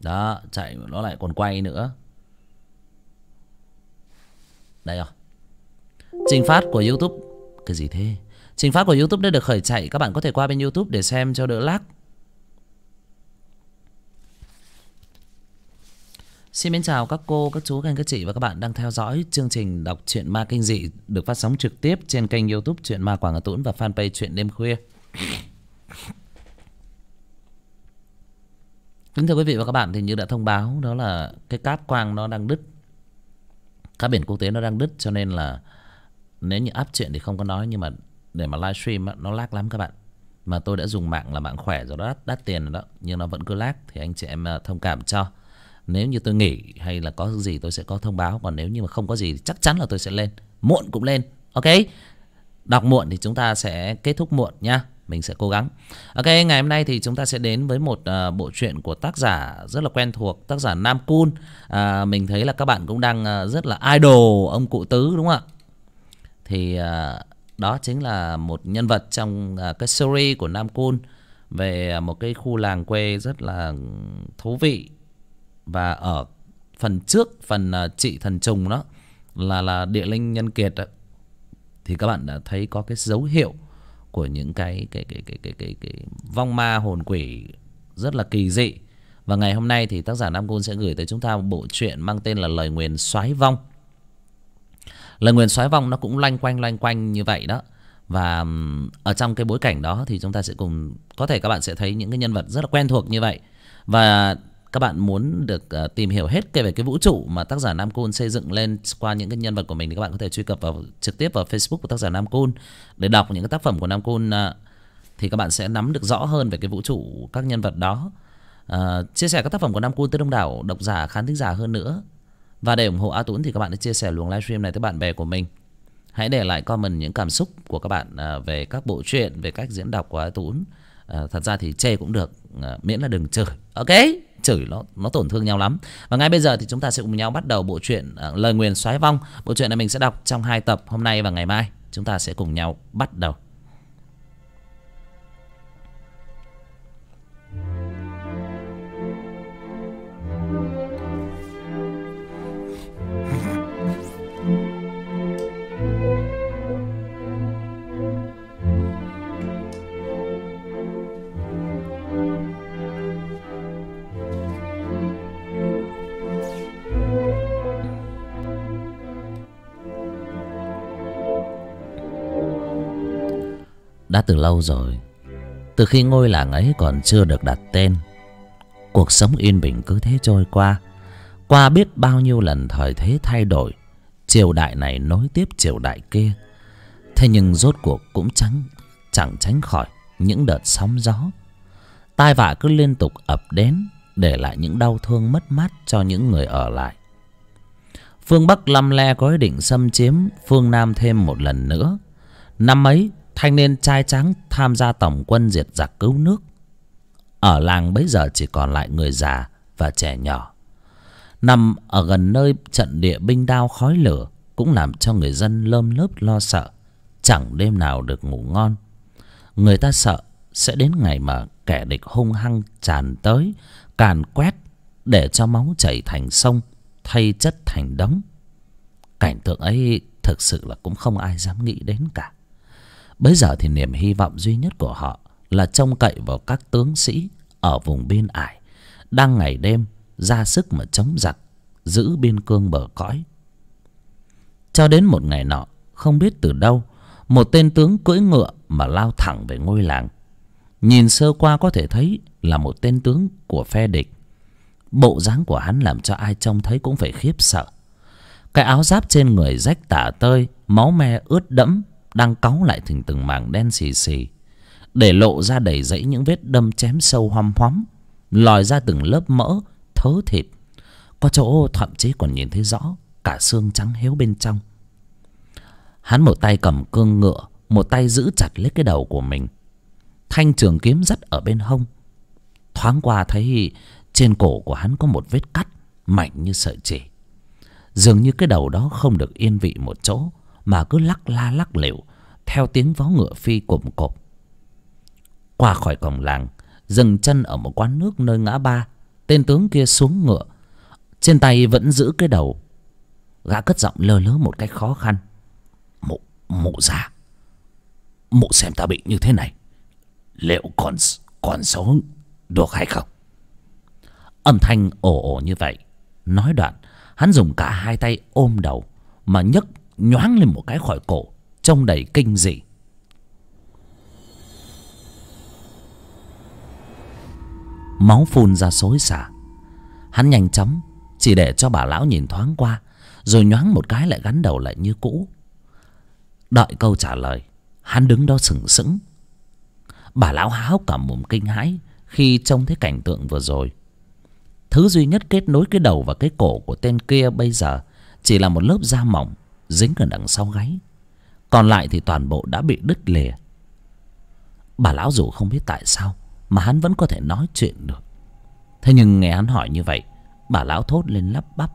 Đó, chạy nó lại còn quay nữa. Đây rồi. Trình phát của YouTube. Cái gì thế? Trình phát của YouTube đã được khởi chạy. Các bạn có thể qua bên YouTube để xem cho đỡ lag. Xin mến chào các cô, các chú, các anh, các chị và các bạn đang theo dõi chương trình đọc truyện ma kinh dị được phát sóng trực tiếp trên kênh YouTube Truyện Ma Quảng Hà Tũng và fanpage Truyện Đêm Khuya. Kính thưa quý vị và các bạn, thì như đã thông báo, đó là cái cáp quang nó đang đứt, cáp biển quốc tế nó đang đứt, cho nên là nếu như áp chuyện thì không có nói, nhưng mà để mà livestream nó lag lắm các bạn. Mà tôi đã dùng mạng là mạng khỏe rồi đó, đắt tiền rồi đó, nhưng nó vẫn cứ lag, thì anh chị em thông cảm cho. Nếu như tôi nghỉ hay là có gì tôi sẽ có thông báo, còn nếu như mà không có gì thì chắc chắn là tôi sẽ lên, muộn cũng lên. Ok, đọc muộn thì chúng ta sẽ kết thúc muộn nhá, mình sẽ cố gắng. Ok, ngày hôm nay thì chúng ta sẽ đến với một bộ truyện của tác giả rất là quen thuộc, tác giả Nam Cun. Mình thấy là các bạn cũng đang rất là idol ông cụ Tứ đúng không ạ? Thì đó chính là một nhân vật trong cái series của Nam Cun về một cái khu làng quê rất là thú vị. Và ở phần trước, phần chị thần trùng đó là địa linh nhân kiệt đó, thì các bạn đã thấy có cái dấu hiệu của những cái vong ma hồn quỷ rất là kỳ dị. Và ngày hôm nay thì tác giả Nam Cun sẽ gửi tới chúng ta một bộ truyện mang tên là Lời Nguyền Soái Vong. Lời nguyền soái vong nó cũng loanh quanh như vậy đó. Và ở trong cái bối cảnh đó thì chúng ta sẽ cùng, có thể các bạn sẽ thấy những cái nhân vật rất là quen thuộc như vậy. Và các bạn muốn được tìm hiểu hết về cái vũ trụ mà tác giả Nam Cun xây dựng lên qua những cái nhân vật của mình, thì các bạn có thể truy cập trực tiếp vào Facebook của tác giả Nam Cun để đọc những cái tác phẩm của Nam Cun. Thì các bạn sẽ nắm được rõ hơn về cái vũ trụ các nhân vật đó. Chia sẻ các tác phẩm của Nam Cun tới đông đảo độc giả, khán thính giả hơn nữa. Và để ủng hộ A Tuấn thì các bạn hãy chia sẻ luồng livestream này tới bạn bè của mình. Hãy để lại comment những cảm xúc của các bạn về các bộ truyện, về cách diễn đọc của A Tuấn. Thật ra thì chê cũng được, miễn là đừng chửi. Ok, chửi nó tổn thương nhau lắm. Và ngay bây giờ thì chúng ta sẽ cùng nhau bắt đầu bộ truyện Lời Nguyền Soái Vong. Bộ truyện này mình sẽ đọc trong 2 tập, hôm nay và ngày mai. Chúng ta sẽ cùng nhau bắt đầu. Đã từ lâu rồi, từ khi ngôi làng ấy còn chưa được đặt tên, cuộc sống yên bình cứ thế trôi qua. Qua biết bao nhiêu lần thời thế thay đổi, triều đại này nối tiếp triều đại kia. Thế nhưng rốt cuộc cũng chẳng tránh khỏi những đợt sóng gió. Tai vạ cứ liên tục ập đến, để lại những đau thương mất mát cho những người ở lại. Phương Bắc lăm le có ý định xâm chiếm phương Nam thêm một lần nữa. Năm ấy, thanh niên trai tráng tham gia tổng quân diệt giặc cứu nước. Ở làng bấy giờ chỉ còn lại người già và trẻ nhỏ. Nằm ở gần nơi trận địa binh đao khói lửa cũng làm cho người dân lơm lớp lo sợ, chẳng đêm nào được ngủ ngon. Người ta sợ sẽ đến ngày mà kẻ địch hung hăng tràn tới, càn quét, để cho máu chảy thành sông, thay chất thành đống. Cảnh tượng ấy thực sự là cũng không ai dám nghĩ đến cả. Bây giờ thì niềm hy vọng duy nhất của họ là trông cậy vào các tướng sĩ ở vùng biên ải đang ngày đêm ra sức mà chống giặc, giữ biên cương bờ cõi. Cho đến một ngày nọ, không biết từ đâu, một tên tướng cưỡi ngựa mà lao thẳng về ngôi làng. Nhìn sơ qua có thể thấy là một tên tướng của phe địch. Bộ dáng của hắn làm cho ai trông thấy cũng phải khiếp sợ. Cái áo giáp trên người rách tả tơi, máu me ướt đẫm, đang cáu lại thành từng mảng đen xì xì, để lộ ra đầy dẫy những vết đâm chém sâu hoăm hoắm, lòi ra từng lớp mỡ thớ thịt, có chỗ thậm chí còn nhìn thấy rõ cả xương trắng héo bên trong. Hắn một tay cầm cương ngựa, một tay giữ chặt lấy cái đầu của mình. Thanh trường kiếm dắt ở bên hông. Thoáng qua thấy trên cổ của hắn có một vết cắt mạnh như sợi chỉ. Dường như cái đầu đó không được yên vị một chỗ, mà cứ lắc la lắc lịu theo tiếng vó ngựa phi cộm cộp. Qua khỏi cổng làng, dừng chân ở một quán nước nơi ngã ba, tên tướng kia xuống ngựa, trên tay vẫn giữ cái đầu. Gã cất giọng lơ lớ một cách khó khăn: Mụ già, mụ xem ta bị như thế này, liệu còn sống được hay không? Âm thanh ồ ồ như vậy. Nói đoạn, hắn dùng cả hai tay ôm đầu mà nhấc nhoáng lên một cái khỏi cổ, trông đầy kinh dị. Máu phun ra xối xả. Hắn nhanh chóng chỉ để cho bà lão nhìn thoáng qua, rồi nhoáng một cái lại gắn đầu lại như cũ. Đợi câu trả lời, hắn đứng đó sừng sững. Bà lão há hốc cả mồm kinh hãi khi trông thấy cảnh tượng vừa rồi. Thứ duy nhất kết nối cái đầu và cái cổ của tên kia bây giờ chỉ là một lớp da mỏng dính ở đằng sau gáy, còn lại thì toàn bộ đã bị đứt lìa. Bà lão dù không biết tại sao mà hắn vẫn có thể nói chuyện được. Thế nhưng nghe hắn hỏi như vậy, bà lão thốt lên lắp bắp: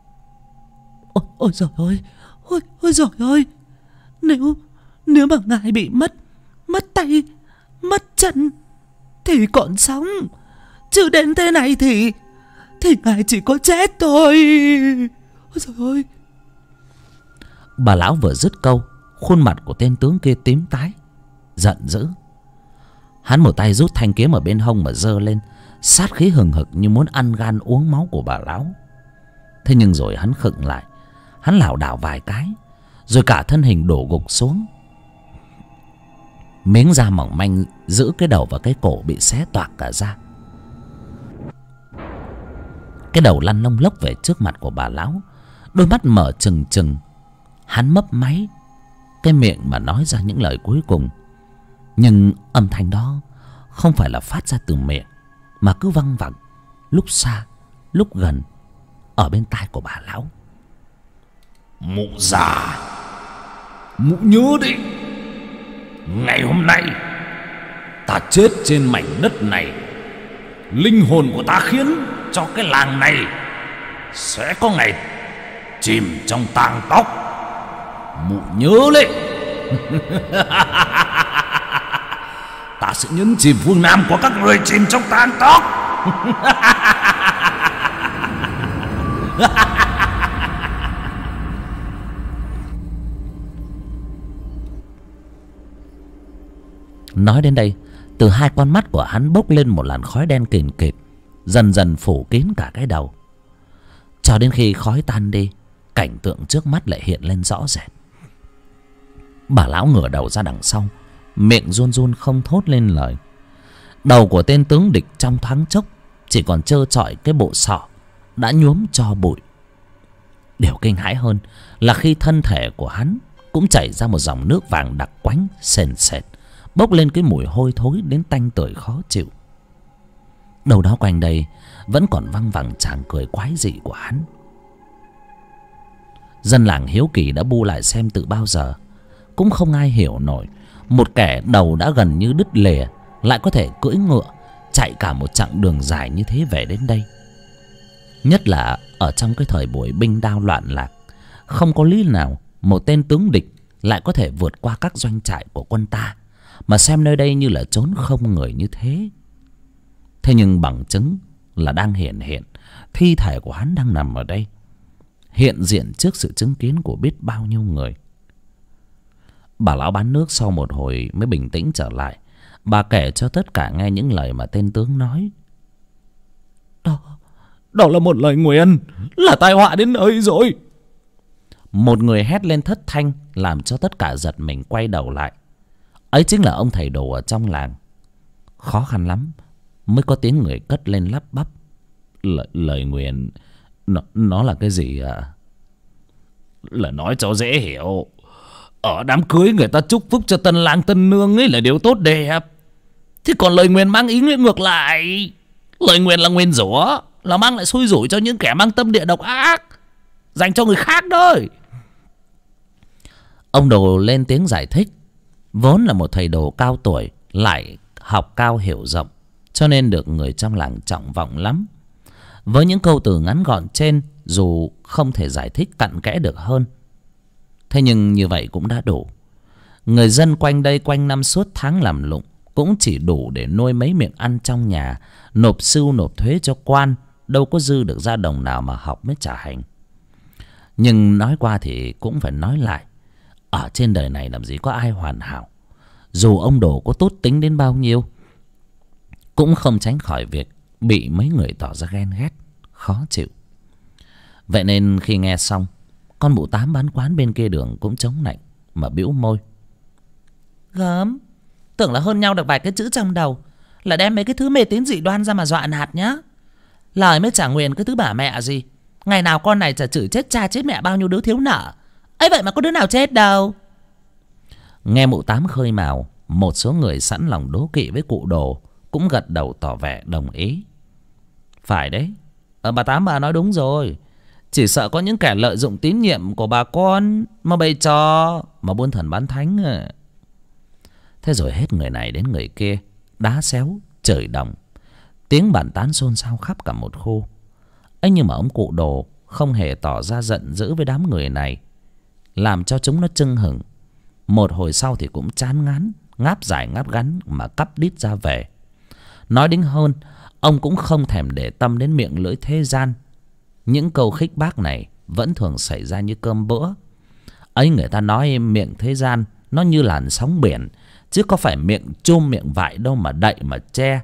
Ôi giời ơi, ôi giời ơi, nếu mà ngài bị mất tay, mất chân thì còn sống, chứ đến thế này thì ngài chỉ có chết thôi. Ôi giời ơi. Bà lão vừa dứt câu, khuôn mặt của tên tướng kia tím tái, giận dữ. Hắn một tay rút thanh kiếm ở bên hông mà giơ lên, sát khí hừng hực như muốn ăn gan uống máu của bà lão. Thế nhưng rồi hắn khựng lại, hắn lảo đảo vài cái, rồi cả thân hình đổ gục xuống. Miếng da mỏng manh giữ cái đầu và cái cổ bị xé toạc cả ra. Cái đầu lăn lông lốc về trước mặt của bà lão, đôi mắt mở trừng trừng. Hắn mấp máy cái miệng mà nói ra những lời cuối cùng, nhưng âm thanh đó không phải là phát ra từ miệng, mà cứ văng vẳng, lúc xa lúc gần ở bên tai của bà lão. Mụ già, mụ nhớ đi, ngày hôm nay ta chết trên mảnh đất này, linh hồn của ta khiến cho cái làng này sẽ có ngày chìm trong tang tóc. Mụ nhớ lên. Ta sẽ nhấn chìm phương Nam của các người chìm trong tang tóc. Nói đến đây, từ hai con mắt của hắn bốc lên một làn khói đen kìn kịt, dần dần phủ kín cả cái đầu. Cho đến khi khói tan đi, cảnh tượng trước mắt lại hiện lên rõ rệt. Bà lão ngửa đầu ra đằng sau, miệng run run không thốt lên lời. Đầu của tên tướng địch trong thoáng chốc chỉ còn trơ trọi cái bộ sọ đã nhuốm tro bụi. Điều kinh hãi hơn là khi thân thể của hắn cũng chảy ra một dòng nước vàng đặc quánh sền sệt, bốc lên cái mùi hôi thối đến tanh tưởi khó chịu. Đâu đó quanh đây vẫn còn văng vẳng tràng cười quái dị của hắn. Dân làng hiếu kỳ đã bu lại xem từ bao giờ, cũng không ai hiểu nổi một kẻ đầu đã gần như đứt lìa lại có thể cưỡi ngựa chạy cả một chặng đường dài như thế về đến đây. Nhất là ở trong cái thời buổi binh đao loạn lạc, không có lý nào một tên tướng địch lại có thể vượt qua các doanh trại của quân ta mà xem nơi đây như là chốn không người như thế. Thế nhưng bằng chứng là đang hiện thi thể của hắn đang nằm ở đây, hiện diện trước sự chứng kiến của biết bao nhiêu người. Bà lão bán nước sau một hồi mới bình tĩnh trở lại. Bà kể cho tất cả nghe những lời mà tên tướng nói. Đó là một lời nguyền, là tai họa đến nơi rồi. Một người hét lên thất thanh, làm cho tất cả giật mình quay đầu lại. Ấy chính là ông thầy đồ ở trong làng. Khó khăn lắm mới có tiếng người cất lên lắp bắp: Lời nguyền nó là cái gì ạ? Là nói cho dễ hiểu, ở đám cưới người ta chúc phúc cho tân lang tân nương ấy là điều tốt đẹp. Thế còn lời nguyền mang ý nghĩa ngược lại. Lời nguyền là nguyền rủa, là mang lại xui rủi cho những kẻ mang tâm địa độc ác, dành cho người khác thôi. Ông đồ lên tiếng giải thích. Vốn là một thầy đồ cao tuổi, lại học cao hiểu rộng, cho nên được người trong làng trọng vọng lắm. Với những câu từ ngắn gọn trên, dù không thể giải thích cặn kẽ được hơn, thế nhưng như vậy cũng đã đủ. Người dân quanh đây quanh năm suốt tháng làm lụng cũng chỉ đủ để nuôi mấy miệng ăn trong nhà, nộp sưu nộp thuế cho quan, đâu có dư được ra đồng nào mà học mới trả hành. Nhưng nói qua thì cũng phải nói lại, ở trên đời này làm gì có ai hoàn hảo. Dù ông Đồ có tốt tính đến bao nhiêu, cũng không tránh khỏi việc bị mấy người tỏ ra ghen ghét, khó chịu. Vậy nên khi nghe xong, con mụ Tám bán quán bên kia đường cũng chống nạnh mà bĩu môi. Gớm, tưởng là hơn nhau được vài cái chữ trong đầu, là đem mấy cái thứ mê tín dị đoan ra mà dọa nạt nhá. Lời mới trả nguyền cái thứ bà mẹ gì. Ngày nào con này chả chửi chết cha chết mẹ bao nhiêu đứa thiếu nợ, ấy vậy mà có đứa nào chết đâu. Nghe mụ Tám khơi mào, một số người sẵn lòng đố kỵ với cụ Đồ cũng gật đầu tỏ vẻ đồng ý. Phải đấy, bà Tám bà nói đúng rồi. Chỉ sợ có những kẻ lợi dụng tín nhiệm của bà con mà bày trò mà buôn thần bán thánh. Thế rồi hết người này đến người kia, đá xéo, chửi đồng, tiếng bàn tán xôn xao khắp cả một khu. ấy nhưng mà ông cụ Đồ không hề tỏ ra giận dữ với đám người này, làm cho chúng nó chưng hửng. Một hồi sau thì cũng chán ngán, ngáp dài ngáp ngắn mà cắp đít ra về. Nói đến hơn, ông cũng không thèm để tâm đến miệng lưỡi thế gian. Những câu khích bác này vẫn thường xảy ra như cơm bữa. Ấy người ta nói miệng thế gian nó như làn sóng biển, chứ có phải miệng chum miệng vại đâu mà đậy mà che.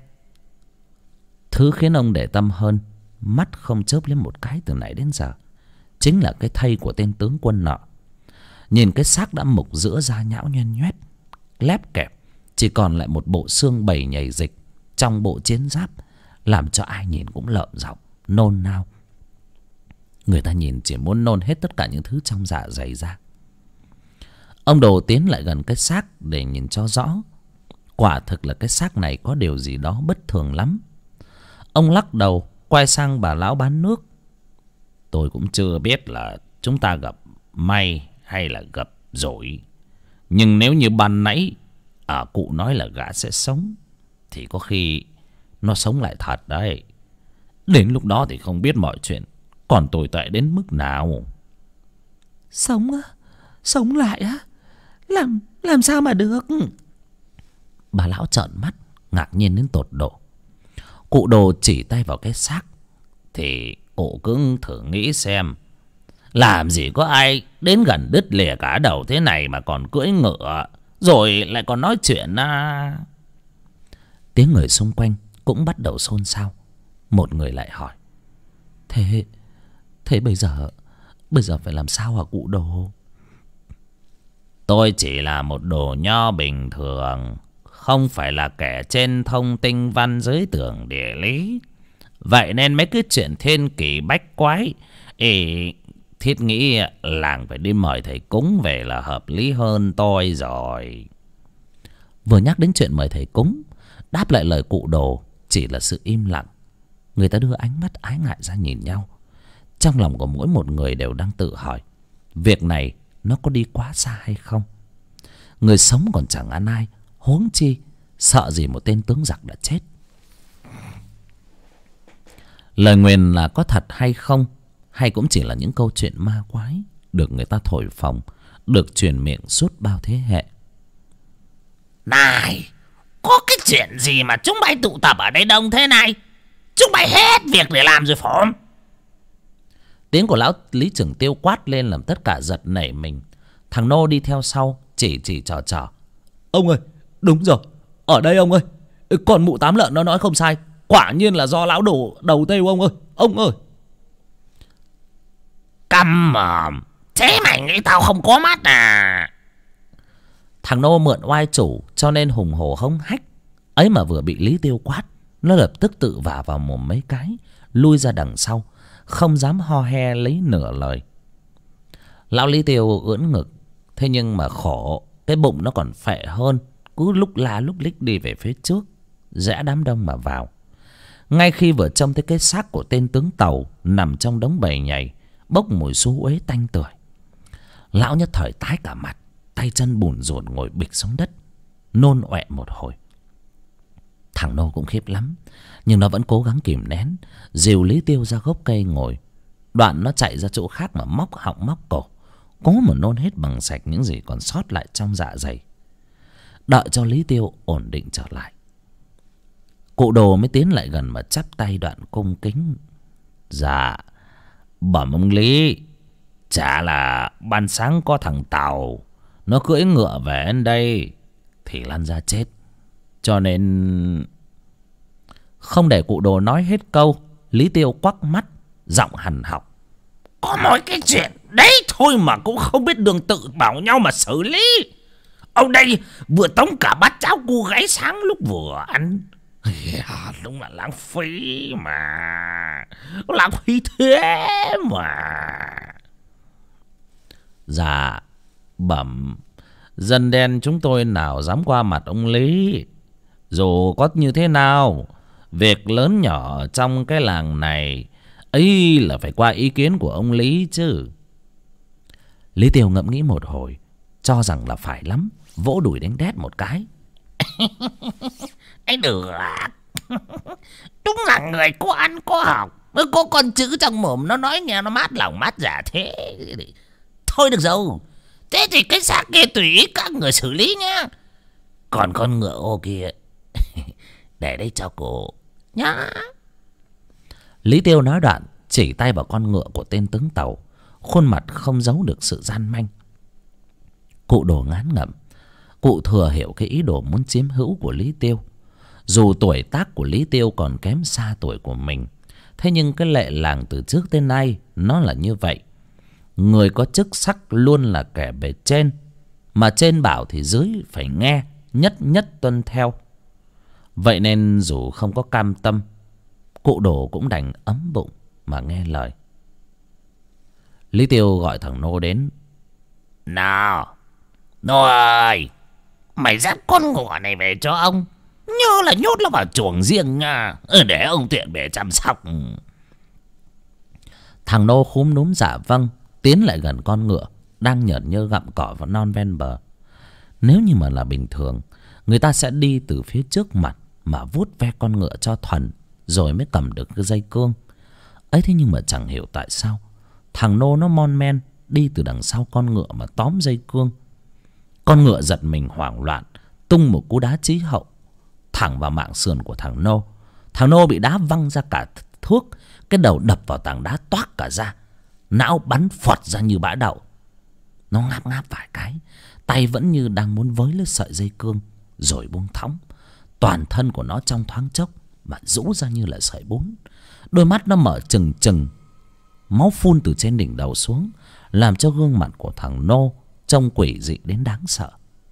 Thứ khiến ông để tâm hơn, mắt không chớp lên một cái từ nãy đến giờ, chính là cái thây của tên tướng quân nọ. Nhìn cái xác đã mục giữa da nhão nhoen nhoét, lép kẹp, chỉ còn lại một bộ xương bầy nhầy dịch trong bộ chiến giáp, làm cho ai nhìn cũng lợm giọng, nôn nao. Người ta nhìn chỉ muốn nôn hết tất cả những thứ trong dạ dày ra. Ông Đồ tiến lại gần cái xác để nhìn cho rõ. Quả thực là cái xác này có điều gì đó bất thường lắm. Ông lắc đầu, quay sang bà lão bán nước. Tôi cũng chưa biết là chúng ta gặp may hay là gặp rủi, nhưng nếu như ban nãy cụ nói là gã sẽ sống, thì có khi nó sống lại thật đấy. Đến lúc đó thì không biết mọi chuyện còn tồi tệ đến mức nào. Sống á? Sống lại á? Làm sao mà được? Bà lão trợn mắt, ngạc nhiên đến tột độ. Cụ Đồ chỉ tay vào cái xác. Thì cụ cứ thử nghĩ xem, làm gì có ai đến gần đứt lìa cả đầu thế này mà còn cưỡi ngựa, rồi lại còn nói chuyện à. Tiếng người xung quanh cũng bắt đầu xôn xao. Một người lại hỏi: Thế bây giờ phải làm sao hả cụ Đồ? Tôi chỉ là một đồ nho bình thường, không phải là kẻ trên thông tinh văn dưới tưởng địa lý. Vậy nên mấy cái chuyện thiên kỳ bách quái thiết nghĩ làng phải đi mời thầy cúng về là hợp lý hơn tôi rồi. Vừa nhắc đến chuyện mời thầy cúng, đáp lại lời cụ Đồ chỉ là sự im lặng. Người ta đưa ánh mắt ái ngại ra nhìn nhau. Trong lòng của mỗi một người đều đang tự hỏi, việc này nó có đi quá xa hay không. Người sống còn chẳng ăn ai, huống chi sợ gì một tên tướng giặc đã chết. Lời nguyền là có thật hay không, hay cũng chỉ là những câu chuyện ma quái được người ta thổi phồng, được truyền miệng suốt bao thế hệ. Này, có cái chuyện gì mà chúng bay tụ tập ở đây đông thế này? Chúng bay hết việc để làm rồi phỏm. Tiếng của lão Lý Trưởng Tiêu quát lên làm tất cả giật nảy mình. Thằng Nô đi theo sau chỉ trò. Ông ơi, đúng rồi, ở đây ông ơi. Còn mụ Tám Lợn nó nói không sai, quả nhiên là do lão đổ đầu têu ông ơi. Ông ơi, câm mồm, thế mày nghĩ tao không có mắt à? Thằng Nô mượn oai chủ cho nên hùng hổ hống hách. Ấy mà vừa bị Lý Tiêu quát, nó lập tức tự vả vào mồm mấy cái, lui ra đằng sau, không dám ho he lấy nửa lời. Lão Lý Tiêu ưỡn ngực, thế nhưng mà khổ, cái bụng nó còn phệ hơn, cứ lúc la lúc lích đi về phía trước, rẽ đám đông mà vào. Ngay khi vừa trông thấy cái xác của tên tướng Tàu nằm trong đống bầy nhầy, bốc mùi xú uế tanh tưởi, lão nhất thời tái cả mặt, tay chân bùn rùn ngồi bịch xuống đất, nôn ọe một hồi. Thằng Nô cũng khiếp lắm, nhưng nó vẫn cố gắng kìm nén, dìu Lý Tiêu ra gốc cây ngồi. Đoạn nó chạy ra chỗ khác mà móc họng móc cổ, cố mà nôn hết bằng sạch những gì còn sót lại trong dạ dày. Đợi cho Lý Tiêu ổn định trở lại, cụ Đồ mới tiến lại gần mà chắp tay đoạn cung kính. Dạ bẩm ông Lý, chả là ban sáng có thằng Tàu nó cưỡi ngựa về đến đây thì lăn ra chết, cho nên... Không để cụ Đồ nói hết câu, Lý Tiêu quắc mắt, giọng hằn học. Có mỗi cái chuyện đấy thôi mà cũng không biết đường tự bảo nhau mà xử lý. Ông đây vừa tống cả bát cháo cu gáy sáng lúc vừa ăn. Đúng là lãng phí mà. Lãng phí thế mà. Dạ bẩm, dân đen chúng tôi nào dám qua mặt ông Lý. Dù có như thế nào, việc lớn nhỏ trong cái làng này ấy là phải qua ý kiến của ông Lý chứ. Lý Tiêu ngẫm nghĩ một hồi, cho rằng là phải lắm, vỗ đùi đánh đét một cái. Ấy được. Đúng là người có ăn có học, có con chữ trong mồm nó nói nghe nó mát lòng mát dạ thế. Thôi được rồi, thế thì cái xác kia tùy ý các người xử lý nhá. Còn con ngựa ô kia để đây cho cô nhá. Lý Tiêu nói đoạn chỉ tay vào con ngựa của tên tướng Tàu, khuôn mặt không giấu được sự gian manh. Cụ Đồ ngán ngẩm, cụ thừa hiểu cái ý đồ muốn chiếm hữu của Lý Tiêu. Dù tuổi tác của Lý Tiêu còn kém xa tuổi của mình, thế nhưng cái lệ làng từ trước tới nay nó là như vậy. Người có chức sắc luôn là kẻ bề trên, mà trên bảo thì dưới phải nghe, nhất nhất tuân theo. Vậy nên dù không có cam tâm, cụ Đồ cũng đành ấm bụng mà nghe lời. Lý Tiêu gọi thằng Nô đến. Nào Nô ơi, mày dắt con ngựa này về cho ông, nhớ là nhốt nó vào chuồng riêng nha, để ông tiện về chăm sóc. Thằng Nô khúm núm dạ vâng, tiến lại gần con ngựa đang nhởn nhơ gặm cỏ và non ven bờ. Nếu như mà là bình thường, người ta sẽ đi từ phía trước mặt mà vuốt ve con ngựa cho thuần, rồi mới cầm được cái dây cương ấy. Thế nhưng mà chẳng hiểu tại sao thằng Nô nó mon men đi từ đằng sau con ngựa mà tóm dây cương. Con ngựa giật mình hoảng loạn, tung một cú đá chí hậu thẳng vào mảng sườn của thằng Nô. Thằng Nô bị đá văng ra cả thước, cái đầu đập vào tảng đá toác cả ra, não bắn phọt ra như bã đậu. Nó ngáp ngáp vài cái, tay vẫn như đang muốn với lấy sợi dây cương rồi buông thõng. Toàn thân của nó trong thoáng chốc mà rũ ra như là sợi bún. Đôi mắt nó mở trừng trừng, máu phun từ trên đỉnh đầu xuống, làm cho gương mặt của thằng Nô trông quỷ dị đến đáng sợ.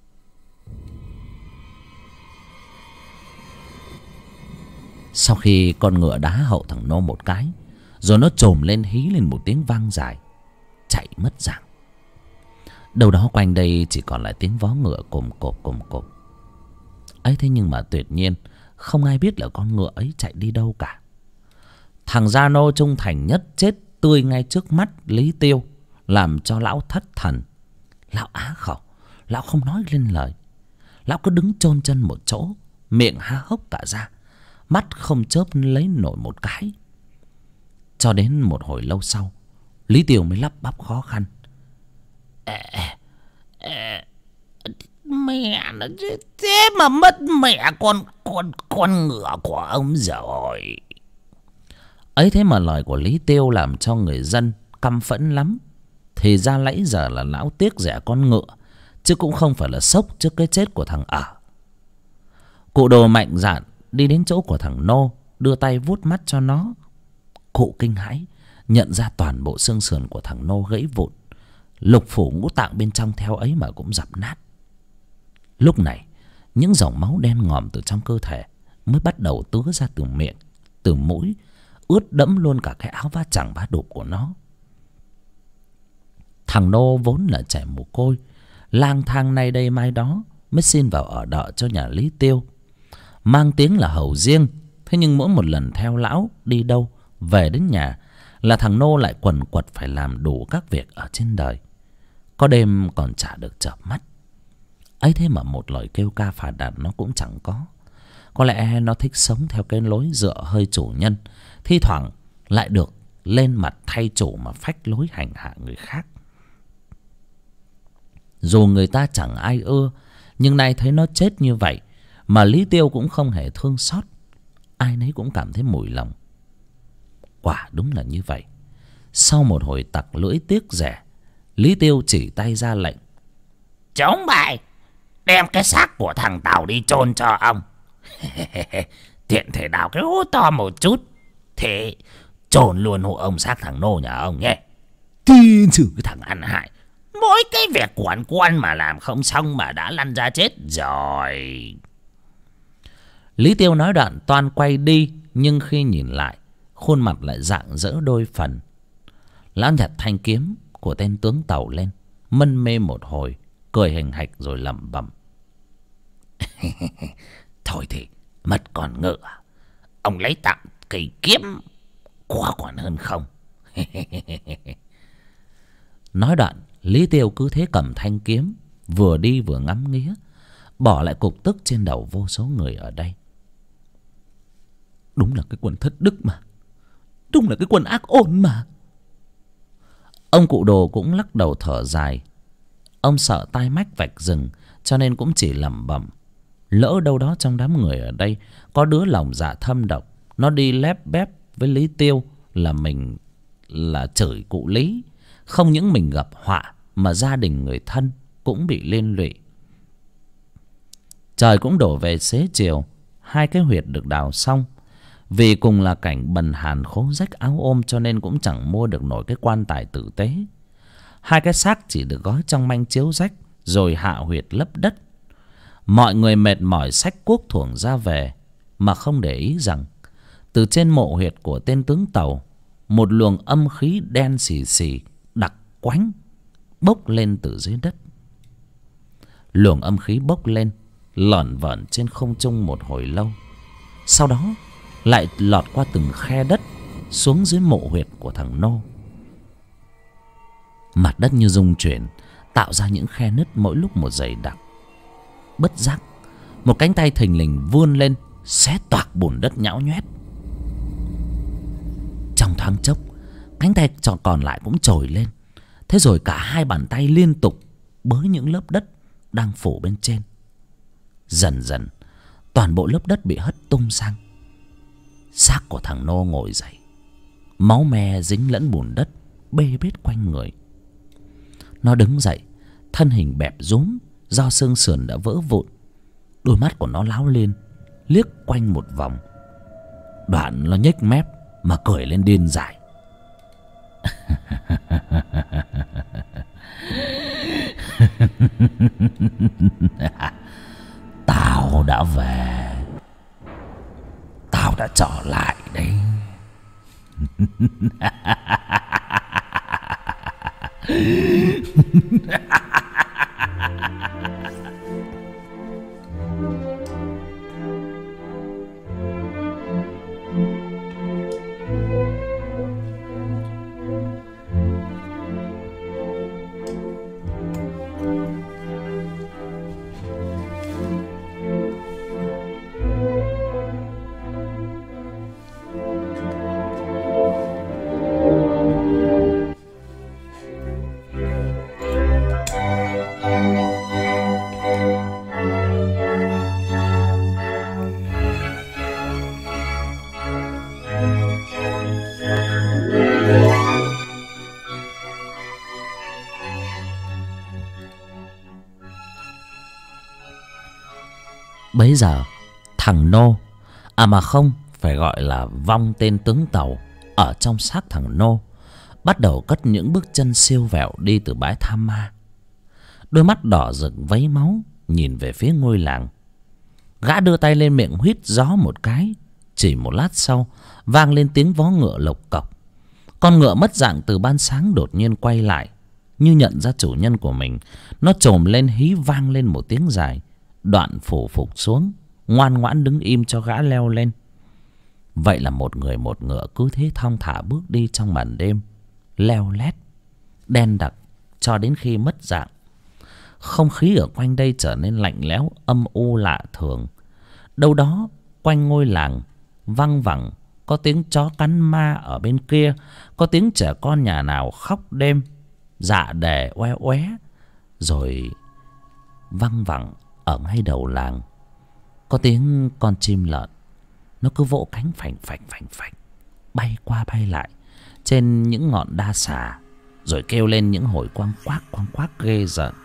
Sau khi con ngựa đá hậu thằng Nô một cái, rồi nó trồm lên hí lên một tiếng vang dài, chạy mất dạng. Đâu đó quanh đây chỉ còn lại tiếng vó ngựa cồm cộp ấy. Thế nhưng mà tuyệt nhiên không ai biết là con ngựa ấy chạy đi đâu cả. Thằng Gia Nô trung thành nhất chết tươi ngay trước mắt Lý Tiêu, làm cho lão thất thần. Lão á khẩu, lão không nói lên lời. Lão cứ đứng chôn chân một chỗ, miệng há hốc cả ra, mắt không chớp lấy nổi một cái. Cho đến một hồi lâu sau, Lý Tiêu mới lắp bắp khó khăn. Mẹ nó chứ, thế mà mất mẹ con ngựa của ông rồi. Ấy thế mà lời của Lý Tiêu làm cho người dân căm phẫn lắm. Thì ra nãy giờ là lão tiếc rẻ con ngựa, chứ cũng không phải là sốc trước cái chết của thằng ở. Cụ Đồ mạnh dạn đi đến chỗ của thằng Nô, đưa tay vuốt mắt cho nó. Cụ kinh hãi nhận ra toàn bộ xương sườn của thằng Nô gãy vụn, lục phủ ngũ tạng bên trong theo ấy mà cũng dập nát. Lúc này những dòng máu đen ngòm từ trong cơ thể mới bắt đầu tứa ra từ miệng, từ mũi, ướt đẫm luôn cả cái áo vá chẳng vá đụp của nó. Thằng Nô vốn là trẻ mồ côi, lang thang nay đây mai đó mới xin vào ở đợ cho nhà Lý Tiêu, mang tiếng là hầu riêng. Thế nhưng mỗi một lần theo lão đi đâu về đến nhà là thằng Nô lại quần quật phải làm đủ các việc ở trên đời, có đêm còn chả được chợp mắt. Ấy thế mà một lời kêu ca phà đàn nó cũng chẳng có. Có lẽ nó thích sống theo cái lối dựa hơi chủ nhân, thi thoảng lại được lên mặt thay chủ mà phách lối hành hạ người khác. Dù người ta chẳng ai ưa, Nhưng nay thấy nó chết như vậy mà Lý Tiêu cũng không hề thương xót. Ai nấy cũng cảm thấy mùi lòng. Quả đúng là như vậy. Sau một hồi tặc lưỡi tiếc rẻ, Lý Tiêu chỉ tay ra lệnh: Chống bài, đem cái xác của thằng Tàu đi chôn cho ông. Tiện thể đào cái hố to một chút, thế chôn luôn hộ ông xác thằng Nô nhà ông nhé. Tin chử cái thằng ăn hại, mỗi cái việc của quan mà làm không xong mà đã lăn ra chết rồi. Lý Tiêu nói đoạn toan quay đi, nhưng khi nhìn lại, khuôn mặt lại rạng rỡ đôi phần. Lão nhặt thanh kiếm của tên tướng Tàu lên, mân mê một hồi, cười hình hạch rồi lẩm bẩm: Thôi thì mất con ngựa, ông lấy tạm cây kiếm quá còn hơn không. Nói đoạn, Lý Tiêu cứ thế cầm thanh kiếm, vừa đi vừa ngắm nghía, bỏ lại cục tức trên đầu vô số người ở đây. Đúng là cái quân thất đức mà, đúng là cái quân ác ôn mà. Ông cụ Đồ cũng lắc đầu thở dài. Ông sợ tai mách vạch rừng, cho nên cũng chỉ lẩm bẩm: lỡ đâu đó trong đám người ở đây có đứa lòng dạ thâm độc, nó đi lép bép với Lý Tiêu là mình là chửi cụ Lý. Không những mình gặp họa mà gia đình người thân cũng bị liên lụy. Trời cũng đổ về xế chiều. Hai cái huyệt được đào xong. Vì cùng là cảnh bần hàn khố rách áo ôm, cho nên cũng chẳng mua được nổi cái quan tài tử tế. Hai cái xác chỉ được gói trong manh chiếu rách, rồi hạ huyệt lấp đất. Mọi người mệt mỏi xách cuốc thuồng ra về, mà không để ý rằng từ trên mộ huyệt của tên tướng Tàu, một luồng âm khí đen xì xì đặc quánh bốc lên từ dưới đất. Luồng âm khí bốc lên lởn vởn trên không trung một hồi lâu, sau đó lại lọt qua từng khe đất xuống dưới mộ huyệt của thằng Nô. Mặt đất như rung chuyển, tạo ra những khe nứt mỗi lúc một dày đặc. Bất giác, một cánh tay thình lình vươn lên, xé toạc bùn đất nhão nhoét. Trong thoáng chốc, cánh tay còn lại cũng trồi lên. Thế rồi cả hai bàn tay liên tục bới những lớp đất đang phủ bên trên. Dần dần, toàn bộ lớp đất bị hất tung sang. Xác của thằng Nô ngồi dậy, máu me dính lẫn bùn đất bê bết quanh người. Nó đứng dậy, thân hình bẹp rúm do xương sườn đã vỡ vụn. Đôi mắt của nó láo lên, liếc quanh một vòng. Đoạn nó nhếch mép mà cười lên điên dại. Tao đã về, tao đã trở lại đấy. Bấy giờ thằng Nô, à mà không, phải gọi là vong tên tướng Tàu, ở trong xác thằng Nô bắt đầu cất những bước chân siêu vẹo đi từ bãi tha ma. Đôi mắt đỏ rực vấy máu nhìn về phía ngôi làng. Gã đưa tay lên miệng huýt gió một cái. Chỉ một lát sau vang lên tiếng vó ngựa lộc cộc. Con ngựa mất dạng từ ban sáng đột nhiên quay lại, như nhận ra chủ nhân của mình. Nó chồm lên hí vang lên một tiếng dài, đoạn phủ phục xuống, ngoan ngoãn đứng im cho gã leo lên. Vậy là một người một ngựa cứ thế thong thả bước đi trong màn đêm leo lét đen đặc cho đến khi mất dạng. Không khí ở quanh đây trở nên lạnh lẽo âm u lạ thường. Đâu đó quanh ngôi làng văng vẳng có tiếng chó cắn ma ở bên kia, có tiếng trẻ con nhà nào khóc đêm dạ đề oe oé, rồi văng vẳng Ở ngay đầu làng có tiếng con chim lợn, nó cứ vỗ cánh phành phành phành phành, bay qua bay lại trên những ngọn đa xà, rồi kêu lên những hồi quang quác ghê rợn.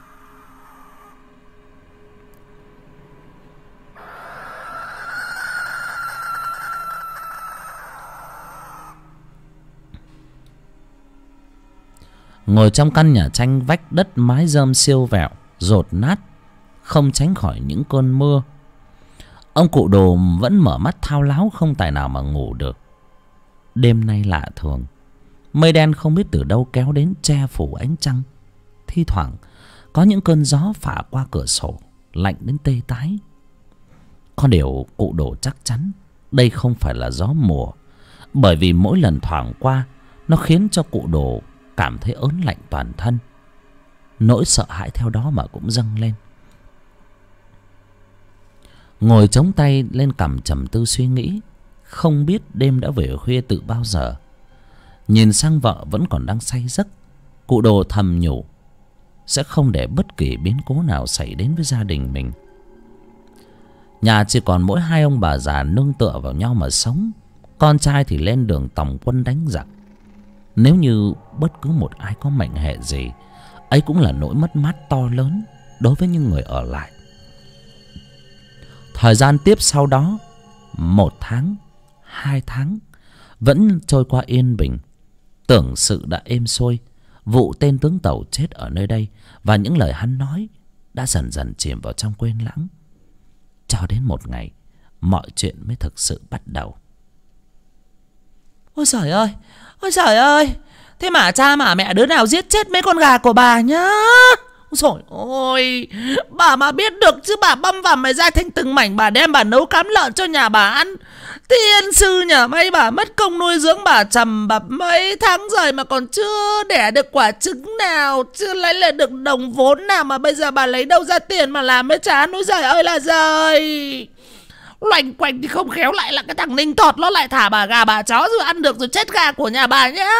Ngồi trong căn nhà tranh vách đất mái rơm siêu vẹo, dột nát, không tránh khỏi những cơn mưa, ông cụ Đồ vẫn mở mắt thao láo không tài nào mà ngủ được. Đêm nay lạ thường, mây đen không biết từ đâu kéo đến che phủ ánh trăng. Thi thoảng có những cơn gió phả qua cửa sổ, lạnh đến tê tái. Có điều cụ Đồ chắc chắn đây không phải là gió mùa, bởi vì mỗi lần thoảng qua nó khiến cho cụ Đồ cảm thấy ớn lạnh toàn thân. Nỗi sợ hãi theo đó mà cũng dâng lên. Ngồi chống tay lên cằm trầm tư suy nghĩ, không biết đêm đã về khuya từ bao giờ. Nhìn sang vợ vẫn còn đang say giấc, cụ Đồ thầm nhủ sẽ không để bất kỳ biến cố nào xảy đến với gia đình mình. Nhà chỉ còn mỗi hai ông bà già nương tựa vào nhau mà sống. Con trai thì lên đường tòng quân đánh giặc. Nếu như bất cứ một ai có mệnh hệ gì, ấy cũng là nỗi mất mát to lớn đối với những người ở lại. Thời gian tiếp sau đó, 1 tháng, 2 tháng vẫn trôi qua yên bình. Tưởng sự đã êm xuôi, vụ tên tướng Tàu chết ở nơi đây và những lời hắn nói đã dần dần chìm vào trong quên lãng. Cho đến một ngày, mọi chuyện mới thực sự bắt đầu. Ôi trời ơi, ôi trời ơi, thế mà cha mà mẹ đứa nào giết chết mấy con gà của bà nhá. Rồi ôi, bà mà biết được chứ bà băm vằm mày ra thành từng mảnh, bà đem bà nấu cám lợn cho nhà bà ăn. Tiên sư nhà mày bà mất công nuôi dưỡng bà trầm bà mấy tháng rồi mà còn chưa đẻ được quả trứng nào, chưa lấy lại được đồng vốn nào, mà bây giờ bà lấy đâu ra tiền mà làm mấy chán. Ôi giời ơi là giời. Loanh quanh thì không khéo lại là cái thằng Ninh Thọt nó lại thả bà gà bà chó rồi ăn được rồi chết gà của nhà bà nhá.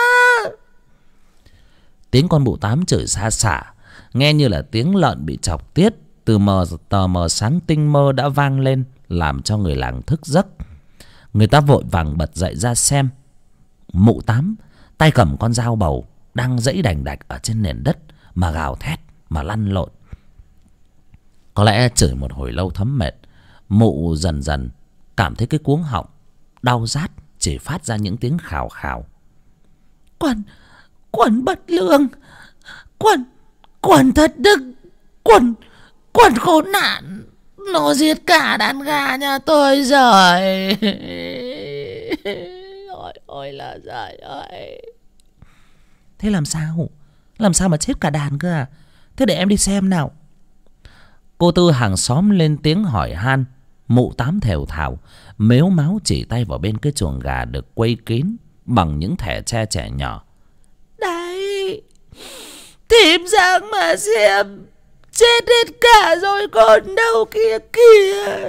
Tiếng con Mụ Tám chửi xa xả, nghe như là tiếng lợn bị chọc tiết từ tờ mờ sáng tinh mơ đã vang lên, làm cho người làng thức giấc. Người ta vội vàng bật dậy ra xem. Mụ Tám tay cầm con dao bầu đang giãy đành đạch ở trên nền đất mà gào thét mà lăn lộn. Có lẽ chửi một hồi lâu thấm mệt, mụ dần dần cảm thấy cái cuống họng đau rát, chỉ phát ra những tiếng khào khào. Quần bất lương, quần thất đức, quần khốn nạn, nó giết cả đàn gà nhà tôi rồi. Ôi là giời ơi. Thế làm sao mà chết cả đàn cơ à? Thế để em đi xem nào. Cô Tư hàng xóm lên tiếng hỏi han. Mụ Tám thều thào mếu máo chỉ tay vào bên cái chuồng gà được quây kín bằng những thẻ tre trẻ nhỏ. Đấy, tìm sang mà xem, chết hết cả rồi còn đâu kia kìa.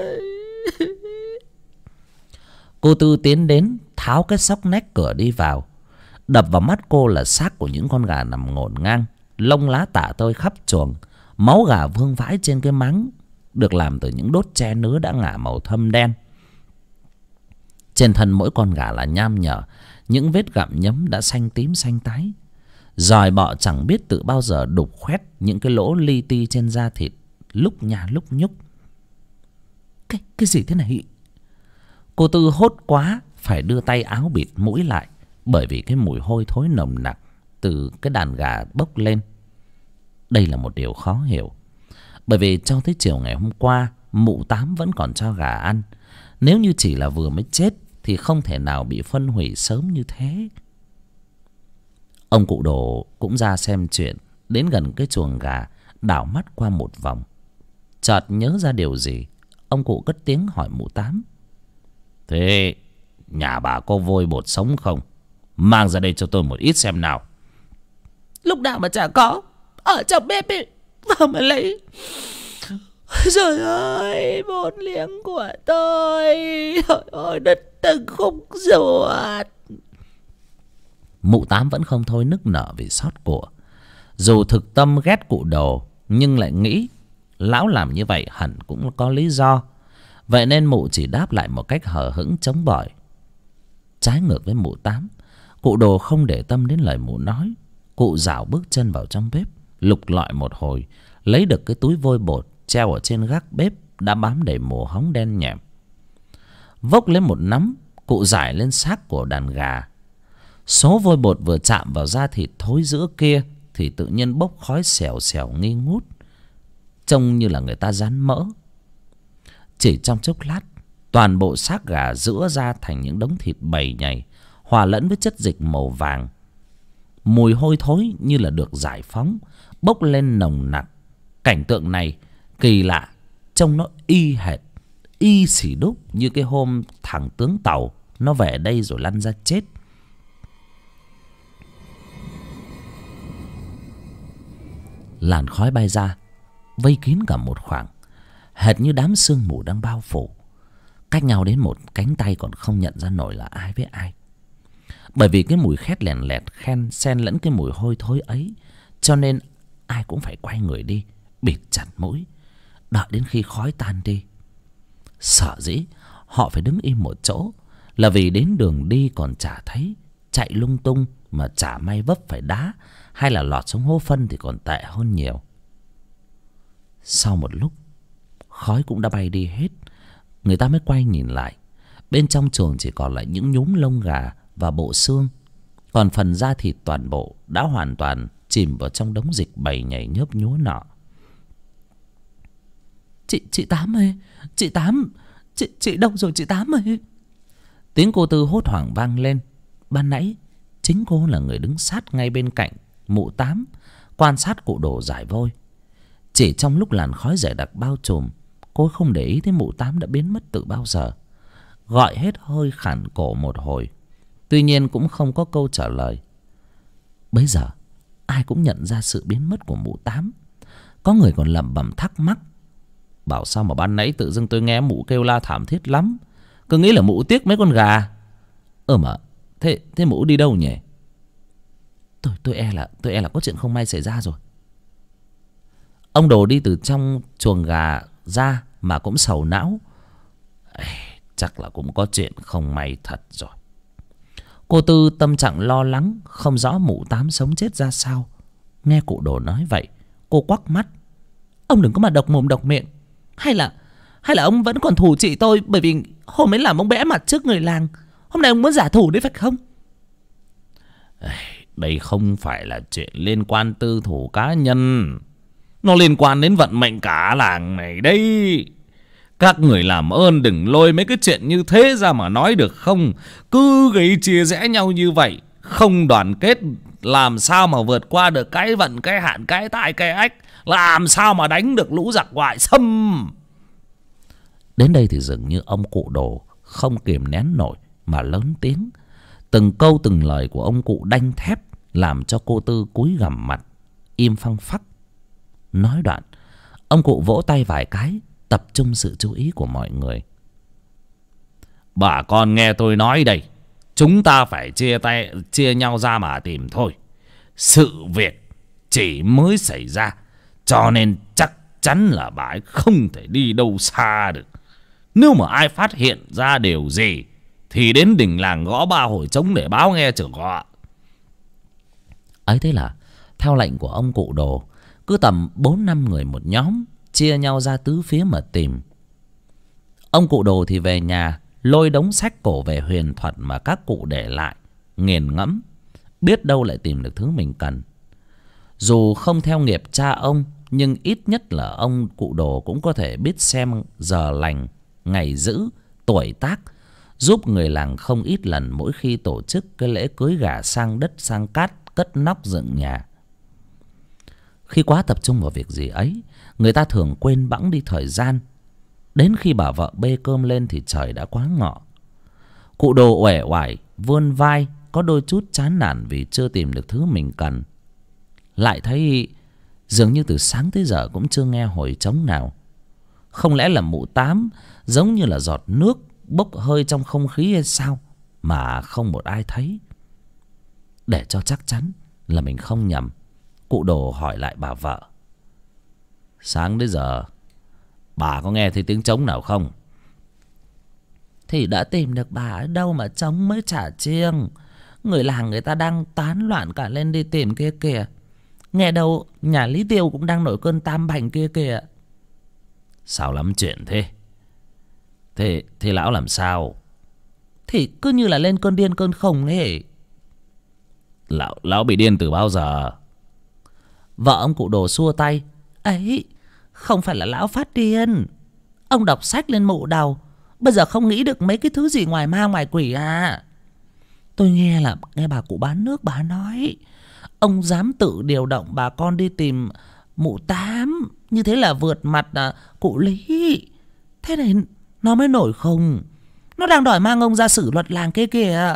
Cô Tư tiến đến tháo cái xốc nách cửa đi vào. Đập vào mắt cô là xác của những con gà nằm ngổn ngang, lông lá tả tơi khắp chuồng. Máu gà vương vãi trên cái máng được làm từ những đốt tre nứa đã ngả màu thâm đen. Trên thân mỗi con gà là nham nhở, những vết gặm nhấm đã xanh tím xanh tái. Giòi bọ chẳng biết từ bao giờ đục khoét những cái lỗ li ti trên da thịt, lúc nhà lúc nhúc. Cái gì thế này? Cô Tư hốt quá phải đưa tay áo bịt mũi lại, bởi vì cái mùi hôi thối nồng nặc từ cái đàn gà bốc lên. Đây là một điều khó hiểu, bởi vì cho tới chiều ngày hôm qua Mụ Tám vẫn còn cho gà ăn. Nếu như chỉ là vừa mới chết thì không thể nào bị phân hủy sớm như thế. Ông cụ Đồ cũng ra xem chuyện, đến gần cái chuồng gà, đảo mắt qua một vòng. Chợt nhớ ra điều gì, ông cụ cất tiếng hỏi Mụ Tám. Thế nhà bà có vôi bột sống không? Mang ra đây cho tôi một ít xem nào. Lúc nào mà chả có, ở trong bếp ấy, vào mà lấy. Trời ơi, 4 liếng của tôi. Trời ơi, đất từng khúc ruột. Mụ Tám vẫn không thôi nức nở vì xót của. Dù thực tâm ghét cụ Đồ, nhưng lại nghĩ lão làm như vậy hẳn cũng có lý do. Vậy nên mụ chỉ đáp lại một cách hờ hững chống bỏi. Trái ngược với mụ Tám, cụ Đồ không để tâm đến lời mụ nói. Cụ dảo bước chân vào trong bếp, lục lọi một hồi, lấy được cái túi vôi bột treo ở trên gác bếp đã bám đầy mồ hóng đen nhẹm. Vốc lấy một nắm, cụ rải lên xác của đàn gà. Số vôi bột vừa chạm vào da thịt thối rữa kia thì tự nhiên bốc khói xèo xèo nghi ngút, trông như là người ta rán mỡ. Chỉ trong chốc lát, toàn bộ xác gà giũa ra thành những đống thịt bầy nhầy, hòa lẫn với chất dịch màu vàng. Mùi hôi thối như là được giải phóng, bốc lên nồng nặc. Cảnh tượng này kỳ lạ, trông nó y hệt, y xì đúc như cái hôm thằng tướng Tàu nó về đây rồi lăn ra chết. Làn khói bay ra, vây kín cả một khoảng, hệt như đám sương mù đang bao phủ. Cách nhau đến một cánh tay còn không nhận ra nổi là ai với ai. Bởi vì cái mùi khét lèn lẹt xen lẫn cái mùi hôi thối ấy, cho nên ai cũng phải quay người đi, bịt chặt mũi, đợi đến khi khói tan đi. Sở dĩ họ phải đứng im một chỗ là vì đến đường đi còn chả thấy, chạy lung tung mà chả may vấp phải đá hay là lọt xuống hố phân thì còn tệ hơn nhiều. Sau một lúc, khói cũng đã bay đi hết. Người ta mới quay nhìn lại. Bên trong chuồng chỉ còn lại những nhúm lông gà và bộ xương. Còn phần da thịt toàn bộ đã hoàn toàn chìm vào trong đống dịch bầy nhảy nhớp nhúa nọ. Chị Tám ơi, chị Tám, chị đâu rồi chị Tám ơi? Tiếng cô Tư hốt hoảng vang lên. Ban nãy chính cô là người đứng sát ngay bên cạnh mụ Tám, quan sát cụ Đồ rải vôi. Chỉ trong lúc làn khói dày đặc bao trùm, cô không để ý thấy mụ Tám đã biến mất từ bao giờ. Gọi hết hơi khản cổ một hồi, tuy nhiên cũng không có câu trả lời. Bấy giờ ai cũng nhận ra sự biến mất của mụ Tám. Có người còn lẩm bẩm thắc mắc: bảo sao mà ban nãy tự dưng tôi nghe mụ kêu la thảm thiết lắm, cứ nghĩ là mụ tiếc mấy con gà. Mà thế mụ đi đâu nhỉ? Tôi e là có chuyện không may xảy ra rồi. Ông Đồ đi từ trong chuồng gà ra mà cũng sầu não. Chắc là cũng có chuyện không may thật rồi. Cô Tư tâm trạng lo lắng, không rõ mụ Tám sống chết ra sao. Nghe cụ Đồ nói vậy, cô quắc mắt: ông đừng có mà độc mồm độc miệng. Hay là ông vẫn còn thù chị tôi, bởi vì hôm ấy làm ông bẽ mặt trước người làng. Hôm nay ông muốn giả thù đấy phải không? Đây không phải là chuyện liên quan tư thủ cá nhân, nó liên quan đến vận mệnh cả làng này đây. Các người làm ơn đừng lôi mấy cái chuyện như thế ra mà nói được không? Cứ gây chia rẽ nhau như vậy, không đoàn kết, làm sao mà vượt qua được cái vận, cái hạn, cái tai, cái ách, làm sao mà đánh được lũ giặc ngoại xâm. Đến đây thì dường như ông cụ Đồ không kìm nén nổi mà lớn tiếng. Từng câu từng lời của ông cụ đanh thép làm cho cô Tư cúi gằm mặt, im phăng phắc. Nói đoạn, ông cụ vỗ tay vài cái, tập trung sự chú ý của mọi người. Bà con nghe tôi nói đây, chúng ta phải chia nhau ra mà tìm thôi. Sự việc chỉ mới xảy ra, cho nên chắc chắn là bà ấy không thể đi đâu xa được. Nếu mà ai phát hiện ra điều gì thì đến đình làng gõ 3 hồi trống để báo nghe trưởng họ. Ấy thế là theo lệnh của ông cụ Đồ, cứ tầm 4-5 người một nhóm, chia nhau ra tứ phía mà tìm. Ông cụ Đồ thì về nhà lôi đống sách cổ về huyền thuật mà các cụ để lại, nghiền ngẫm, biết đâu lại tìm được thứ mình cần. Dù không theo nghiệp cha ông, nhưng ít nhất là ông cụ Đồ cũng có thể biết xem giờ lành, ngày dữ, tuổi tác, giúp người làng không ít lần mỗi khi tổ chức cái lễ cưới gà sang đất sang cát, cất nóc dựng nhà. Khi quá tập trung vào việc gì ấy, người ta thường quên bẵng đi thời gian. Đến khi bà vợ bê cơm lên thì trời đã quá ngọ. Cụ Đồ uể oải vươn vai, có đôi chút chán nản vì chưa tìm được thứ mình cần. Lại thấy dường như từ sáng tới giờ cũng chưa nghe hồi trống nào. Không lẽ là mụ Tám giống như là giọt nước bốc hơi trong không khí hay sao mà không một ai thấy? Để cho chắc chắn là mình không nhầm, cụ Đồ hỏi lại bà vợ: Sáng đến giờ bà có nghe thấy tiếng trống nào không? Thì đã tìm được bà ở đâu mà trống mới trả chiêng. Người làng người ta đang tán loạn cả lên đi tìm kia kìa. Nghe đâu nhà Lý Tiêu cũng đang nổi cơn tam bành kia kìa. Sao lắm chuyện thế? Thế lão làm sao? Thì cứ như là lên cơn điên cơn khùng ấy. Lão bị điên từ bao giờ? Vợ ông cụ Đồ xua tay. Ấy, không phải là lão phát điên. Ông đọc sách lên mụ đầu, bây giờ không nghĩ được mấy cái thứ gì ngoài ma ngoài quỷ à. Tôi nghe bà cụ bán nước bà nói, ông dám tự điều động bà con đi tìm mụ Tám. Như thế là vượt mặt cụ Lý. Thế này nó mới nổi khùng. Nó đang đòi mang ông ra xử luật làng kia kìa.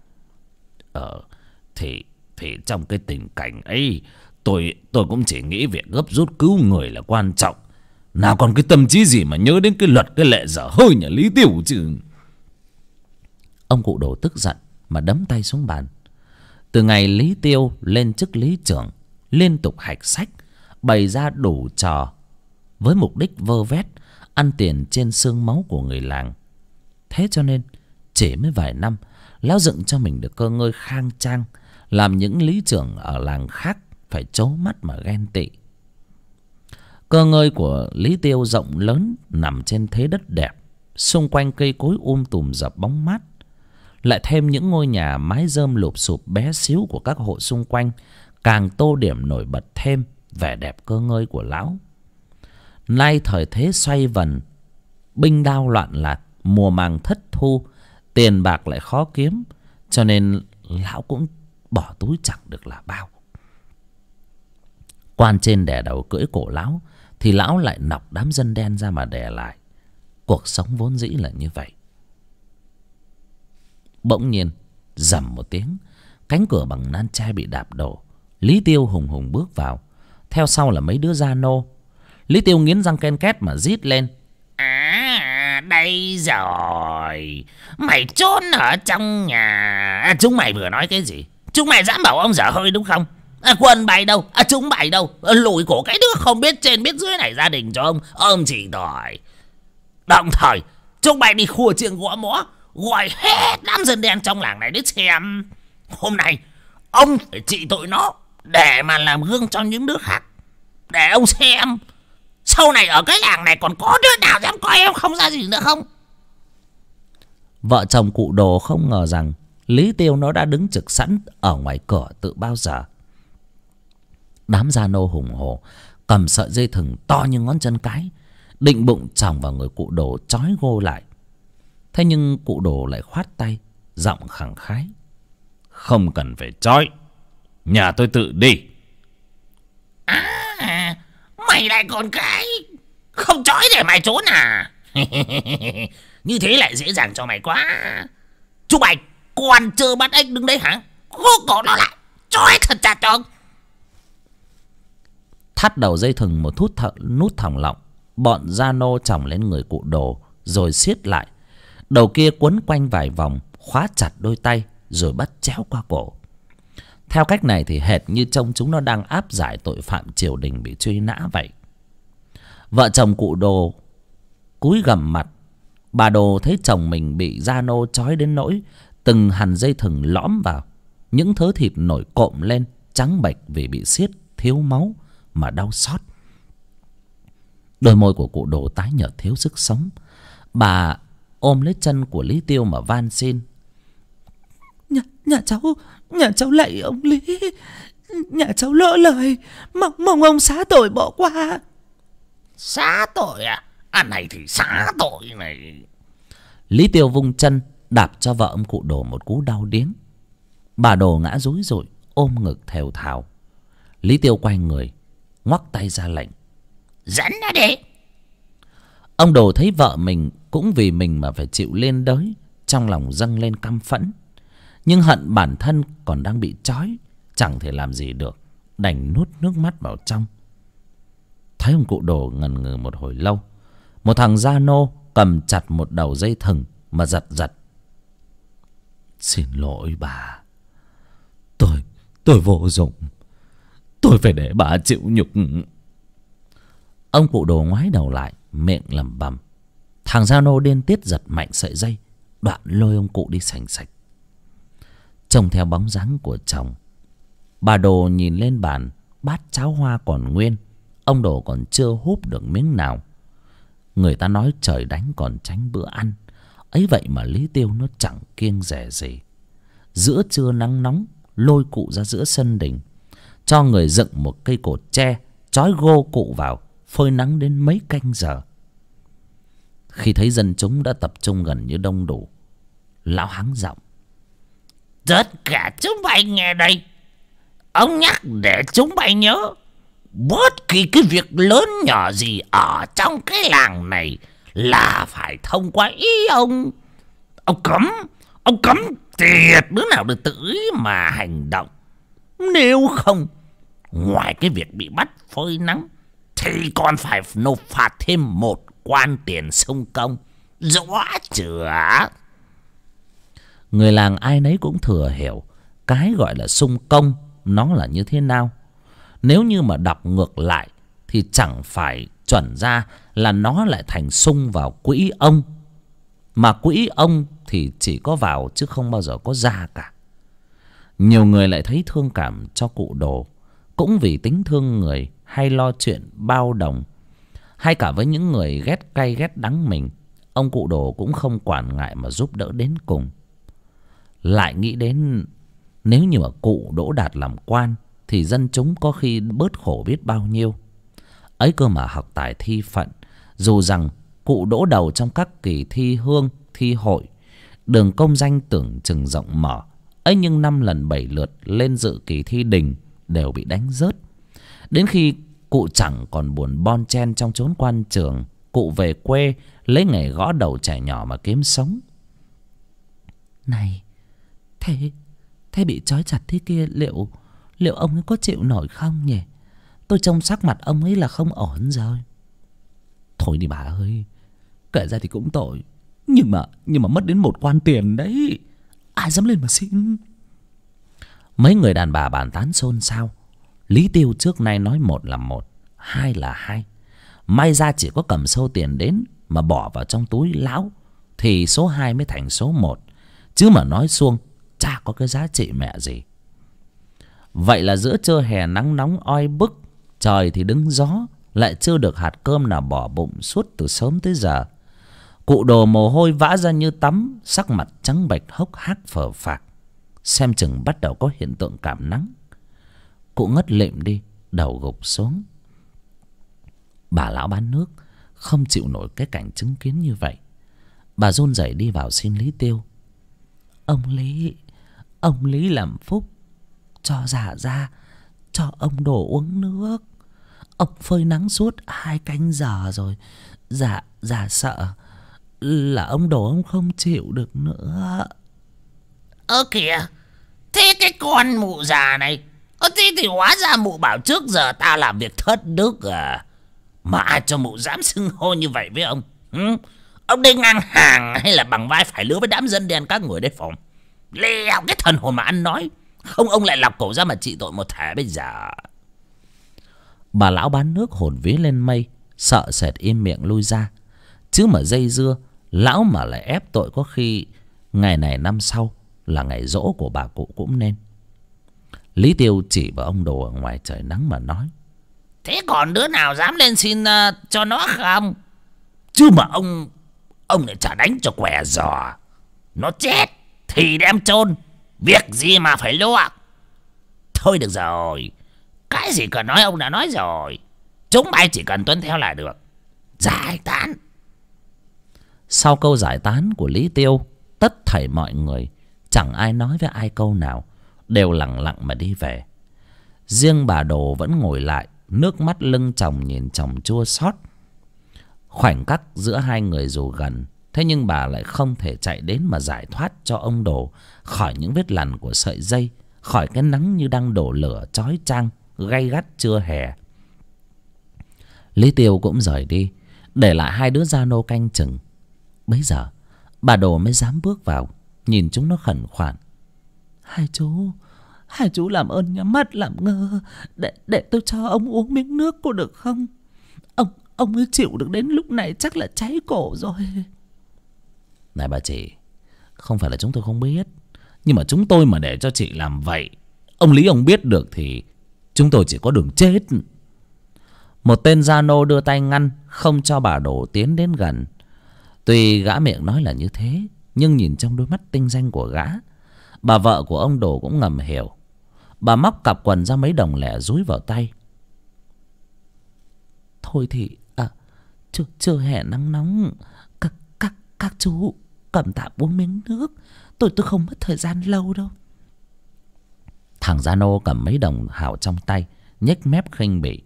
Thì trong cái tình cảnh ấy, tôi cũng chỉ nghĩ việc gấp rút cứu người là quan trọng. Nào còn cái tâm trí gì mà nhớ đến cái luật cái lệ dở hơi nhà Lý Tiêu chứ. Ông cụ Đồ tức giận mà đấm tay xuống bàn. Từ ngày Lý Tiêu lên chức lý trưởng, liên tục hạch sách, bày ra đủ trò với mục đích vơ vét, ăn tiền trên xương máu của người làng. Thế cho nên chỉ mới vài năm, lão dựng cho mình được cơ ngơi khang trang, làm những lý trưởng ở làng khác phải trố mắt mà ghen tị. Cơ ngơi của Lý Tiêu rộng lớn, nằm trên thế đất đẹp, xung quanh cây cối tùm dập bóng mát, lại thêm những ngôi nhà mái rơm lụp xụp bé xíu của các hộ xung quanh, càng tô điểm nổi bật thêm vẻ đẹp cơ ngơi của lão. Nay thời thế xoay vần, binh đao loạn lạc, mùa màng thất thu, tiền bạc lại khó kiếm, cho nên lão cũng bỏ túi chẳng được là bao. Quan trên đè đầu cưỡi cổ lão, thì lão lại nọc đám dân đen ra mà đè lại. Cuộc sống vốn dĩ là như vậy. Bỗng nhiên rầm một tiếng, cánh cửa bằng nan tre bị đạp đổ. Lý Tiêu hùng hùng bước vào, theo sau là mấy đứa gia nô. Lý Tiêu nghiến răng ken két mà rít lên. À, đây rồi. Mày trốn ở trong nhà. Chúng mày vừa nói cái gì? Chúng mày dám bảo ông dở hơi đúng không? Quần bày đâu? Chúng mày đâu? Lùi cổ cái đứa không biết trên biết dưới này gia đình cho ông chỉ đòi. Đồng thời chúng mày đi khua chiêng gõ mõ, gọi hết đám dân đen trong làng này đến xem. Hôm nay ông phải trị tội nó, để mà làm gương cho những đứa khác, để ông xem sau này ở cái làng này còn có đứa nào dám coi em không ra gì nữa không. Vợ chồng cụ Đồ không ngờ rằng Lý Tiêu nó đã đứng trực sẵn ở ngoài cửa từ bao giờ. Đám gia nô hùng hổ cầm sợi dây thừng to như ngón chân cái, định bụng chòng vào người cụ Đồ trói gô lại. Thế nhưng cụ Đồ lại khoát tay, giọng khẳng khái. Không cần phải trói, nhà tôi tự đi. À, mày lại còn cái không trói để mày trốn à? Như thế lại dễ dàng cho mày quá. Chúng mày còn chưa bắt ếch đứng đấy hả? Khô cổ nó lại, trói thật chặt cho. Thắt đầu dây thừng một nút thòng lọng, bọn gia nô chòng lên người cụ Đồ rồi siết lại. Đầu kia quấn quanh vài vòng, khóa chặt đôi tay rồi bắt chéo qua cổ. Theo cách này thì hệt như trông chúng nó đang áp giải tội phạm triều đình bị truy nã vậy. Vợ chồng cụ Đồ cúi gằm mặt. Bà Đồ thấy chồng mình bị gia nô trói đến nỗi từng hằn dây thừng lõm vào, những thớ thịt nổi cộm lên trắng bệch vì bị siết thiếu máu mà đau xót. Đôi môi của cụ Đồ tái nhợt thiếu sức sống. Bà ôm lấy chân của Lý Tiêu mà van xin. Nhà cháu lạy ông Lý, nhà cháu lỡ lời, mong ông xá tội bỏ qua. Xá tội à? Anh này thì xá tội này. Lý Tiêu vung chân đạp cho vợ ông cụ Đồ một cú đau điếng. Bà Đồ ngã rúi rụi ôm ngực thều thào. Lý Tiêu quay người ngoắc tay ra lệnh. Dẫn nó đi. Ông Đồ thấy vợ mình cũng vì mình mà phải chịu lên đới, trong lòng dâng lên căm phẫn. Nhưng hận bản thân còn đang bị trói, chẳng thể làm gì được, đành nuốt nước mắt vào trong. Thấy ông cụ Đồ ngần ngừ một hồi lâu, một thằng gia nô cầm chặt một đầu dây thừng mà giật giật. Xin lỗi bà, tôi vô dụng, tôi phải để bà chịu nhục. Ông cụ đồ ngoái đầu lại, miệng lẩm bẩm. Thằng Gia Nô điên tiết giật mạnh sợi dây, đoạn lôi ông cụ đi sành sạch. Trông theo bóng dáng của chồng, bà Đồ nhìn lên bàn, bát cháo hoa còn nguyên, ông Đồ còn chưa húp được miếng nào. Người ta nói trời đánh còn tránh bữa ăn, ấy vậy mà Lý Tiêu nó chẳng kiêng dè gì. Giữa trưa nắng nóng, lôi cụ ra giữa sân đình, cho người dựng một cây cột tre, trói gô cụ vào, phơi nắng đến mấy canh giờ. Khi thấy dân chúng đã tập trung gần như đông đủ, lão hắng giọng. Tất cả chúng bay nghe đây, ông nhắc để chúng bay nhớ, bất kỳ cái việc lớn nhỏ gì ở trong cái làng này là phải thông qua ý ông. Ông cấm tuyệt đứa nào được tự ý mà hành động. Nếu không, ngoài cái việc bị bắt phơi nắng thì còn phải nộp phạt thêm 1 quan tiền xung công. Rõ chưa? Người làng ai nấy cũng thừa hiểu cái gọi là xung công nó là như thế nào. Nếu như mà đọc ngược lại thì chẳng phải chuẩn ra là nó lại thành xung vào quỹ ông. Mà quỹ ông thì chỉ có vào chứ không bao giờ có ra cả. Nhiều người lại thấy thương cảm cho cụ Đồ, cũng vì tính thương người hay lo chuyện bao đồng. Hay cả với những người ghét cay ghét đắng mình, ông cụ Đồ cũng không quản ngại mà giúp đỡ đến cùng. Lại nghĩ đến nếu như mà cụ đỗ đạt làm quan thì dân chúng có khi bớt khổ biết bao nhiêu. Ấy cơ mà học tài thi phận, dù rằng cụ đỗ đầu trong các kỳ thi hương, thi hội, đường công danh tưởng chừng rộng mở, ấy nhưng 5 lần 7 lượt lên dự kỳ thi đình đều bị đánh rớt. Đến khi cụ chẳng còn buồn bon chen trong chốn quan trường, cụ về quê lấy nghề gõ đầu trẻ nhỏ mà kiếm sống. Này, thế bị trói chặt thế kia liệu ông ấy có chịu nổi không nhỉ? Tôi trông sắc mặt ông ấy là không ổn rồi. Thôi đi bà ơi, kể ra thì cũng tội, nhưng mà mất đến 1 quan tiền đấy, ai dám lên mà xin. Mấy người đàn bà bàn tán xôn xao. Lý Tiêu trước nay nói 1 là 1, 2 là 2. May ra chỉ có cầm sâu tiền đến mà bỏ vào trong túi lão thì số 2 mới thành số 1, chứ mà nói suông chả có cái giá trị mẹ gì. Vậy là giữa trưa hè nắng nóng oi bức, trời thì đứng gió, lại chưa được hạt cơm nào bỏ bụng suốt từ sớm tới giờ. Cụ Đồ mồ hôi vã ra như tắm, sắc mặt trắng bệch hốc hác phờ phạc, xem chừng bắt đầu có hiện tượng cảm nắng. Cụ ngất lịm đi, đầu gục xuống. Bà lão bán nước không chịu nổi cái cảnh chứng kiến như vậy. Bà run rẩy đi vào xin Lý Tiêu. Ông Lý làm phúc cho dạ ra cho ông Đồ uống nước. Ông phơi nắng suốt 2 canh giờ rồi. Dạ sợ là ông Đồ ông không chịu được nữa. Ơ kìa, thế cái con mụ già này, thế thì hóa ra mụ bảo trước giờ ta làm việc thất đức à? Mà ai cho mụ dám xưng hô như vậy với ông? Ông đi ngang hàng hay là bằng vai phải lứa với đám dân đen các người đấy phòng? Lèo cái thần hồn mà ăn nói, không ông lại lọc cổ ra mà trị tội một thể bây giờ. Bà lão bán nước hồn vía lên mây, sợ sệt im miệng lui ra. Chứ mà dây dưa, lão mà lại ép tội có khi ngày này năm sau là ngày giỗ của bà cụ cũng nên. Lý Tiêu chỉ vào ông Đồ ở ngoài trời nắng mà nói. Thế còn đứa nào dám lên xin cho nó không? Chứ mà ông lại chả đánh cho què giò. Nó chết thì đem chôn, việc gì mà phải lo. Thôi được rồi, cái gì cần nói ông đã nói rồi, chúng bay chỉ cần tuân theo là được. Giải tán. Sau câu giải tán của Lý Tiêu, tất thảy mọi người chẳng ai nói với ai câu nào, đều lặng lặng mà đi về. Riêng bà Đồ vẫn ngồi lại, nước mắt lưng tròng nhìn chồng chua xót. Khoảnh khắc giữa hai người dù gần, thế nhưng bà lại không thể chạy đến mà giải thoát cho ông Đồ khỏi những vết lằn của sợi dây, khỏi cái nắng như đang đổ lửa chói chang gay gắt trưa hè. Lý Tiêu cũng rời đi, để lại 2 đứa Gia Nô canh chừng. Bấy giờ bà Đồ mới dám bước vào, nhìn chúng nó khẩn khoản. Hai chú làm ơn nhắm mắt làm ngơ, để tôi cho ông uống miếng nước có được không? Ông ấy chịu được đến lúc này chắc là cháy cổ rồi. Này bà chị, không phải là chúng tôi không biết, nhưng mà chúng tôi mà để cho chị làm vậy, ông Lý ông biết được thì chúng tôi chỉ có đường chết. Một tên gia nô đưa tay ngăn, không cho bà Đồ tiến đến gần. Tuy gã miệng nói là như thế, nhưng nhìn trong đôi mắt tinh danh của gã, bà vợ của ông Đồ cũng ngầm hiểu. Bà móc cặp quần ra mấy đồng lẻ dúi vào tay. Thôi thì chưa hè nắng nóng, các chú cầm tạm uống miếng nước. Tôi không mất thời gian lâu đâu. Thằng gia nô cầm mấy đồng hào trong tay, nhếch mép khinh bỉ.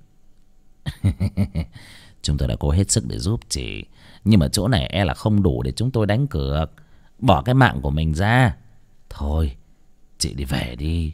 Chúng tôi đã cố hết sức để giúp chị, nhưng mà chỗ này e là không đủ để chúng tôi đánh cược. Bỏ cái mạng của mình ra. Thôi chị đi về đi.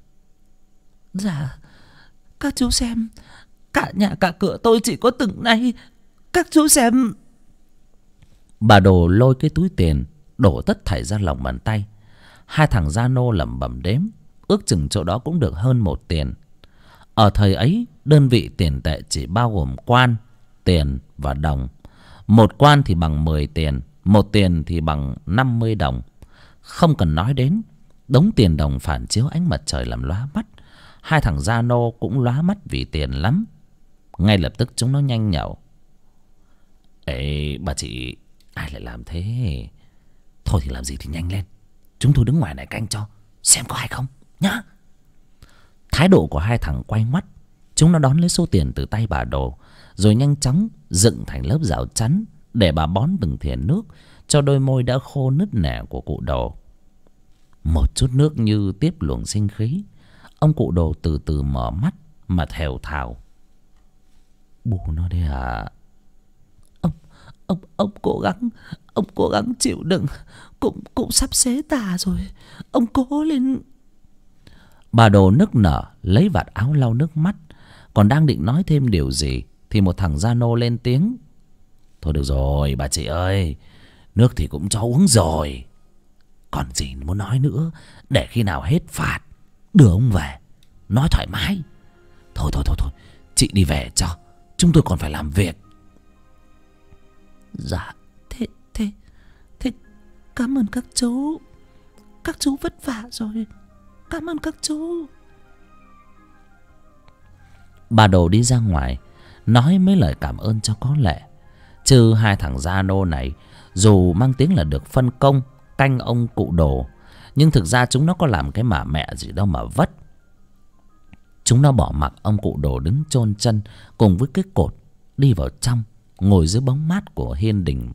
Dạ, các chú xem, cả nhà cả cửa tôi chỉ có từng này. Các chú xem. Bà Đồ lôi cái túi tiền đổ tất thảy ra lòng bàn tay. Hai thằng gia nô lẩm bẩm đếm, ước chừng chỗ đó cũng được hơn 1 tiền. Ở thời ấy, đơn vị tiền tệ chỉ bao gồm quan, tiền và đồng. 1 quan thì bằng 10 tiền, 1 tiền thì bằng 50 đồng. Không cần nói đến, đống tiền đồng phản chiếu ánh mặt trời làm lóa mắt. Hai thằng gia nô cũng lóa mắt vì tiền lắm. Ngay lập tức chúng nó nhanh nhẩu. Ê bà chị, ai lại làm thế? Thôi thì làm gì thì nhanh lên, chúng tôi đứng ngoài này canh cho, xem có ai không nhá. Thái độ của hai thằng quay ngoắt. Chúng nó đón lấy số tiền từ tay bà Đồ, rồi nhanh chóng dựng thành lớp rào chắn để bà bón từng thìa nước cho đôi môi đã khô nứt nẻ của cụ Đồ. Một chút nước như tiếp luồng sinh khí. Ông cụ Đồ từ từ mở mắt mà thều thào. Bù nó đấy à? Ông cố gắng chịu đựng, cũng sắp xế tà rồi. Ông cố lên. Bà Đồ nức nở lấy vạt áo lau nước mắt, còn đang định nói thêm điều gì thì một thằng gia nô lên tiếng. Thôi được rồi bà chị ơi, nước thì cũng cho uống rồi, còn gì muốn nói nữa. Để khi nào hết phạt đưa ông về nói thoải mái. Thôi chị đi về cho, chúng tôi còn phải làm việc. Dạ, thế cảm ơn các chú. Các chú vất vả rồi. Cảm ơn các chú. Bà Đồ đi ra ngoài nói mấy lời cảm ơn cho có lệ. Chứ hai thằng gia nô này dù mang tiếng là được phân công canh ông cụ Đồ, nhưng thực ra chúng nó có làm cái mà mẹ gì đâu mà vất. Chúng nó bỏ mặc ông cụ Đồ đứng chôn chân cùng với cái cột, đi vào trong ngồi dưới bóng mát của hiên đình.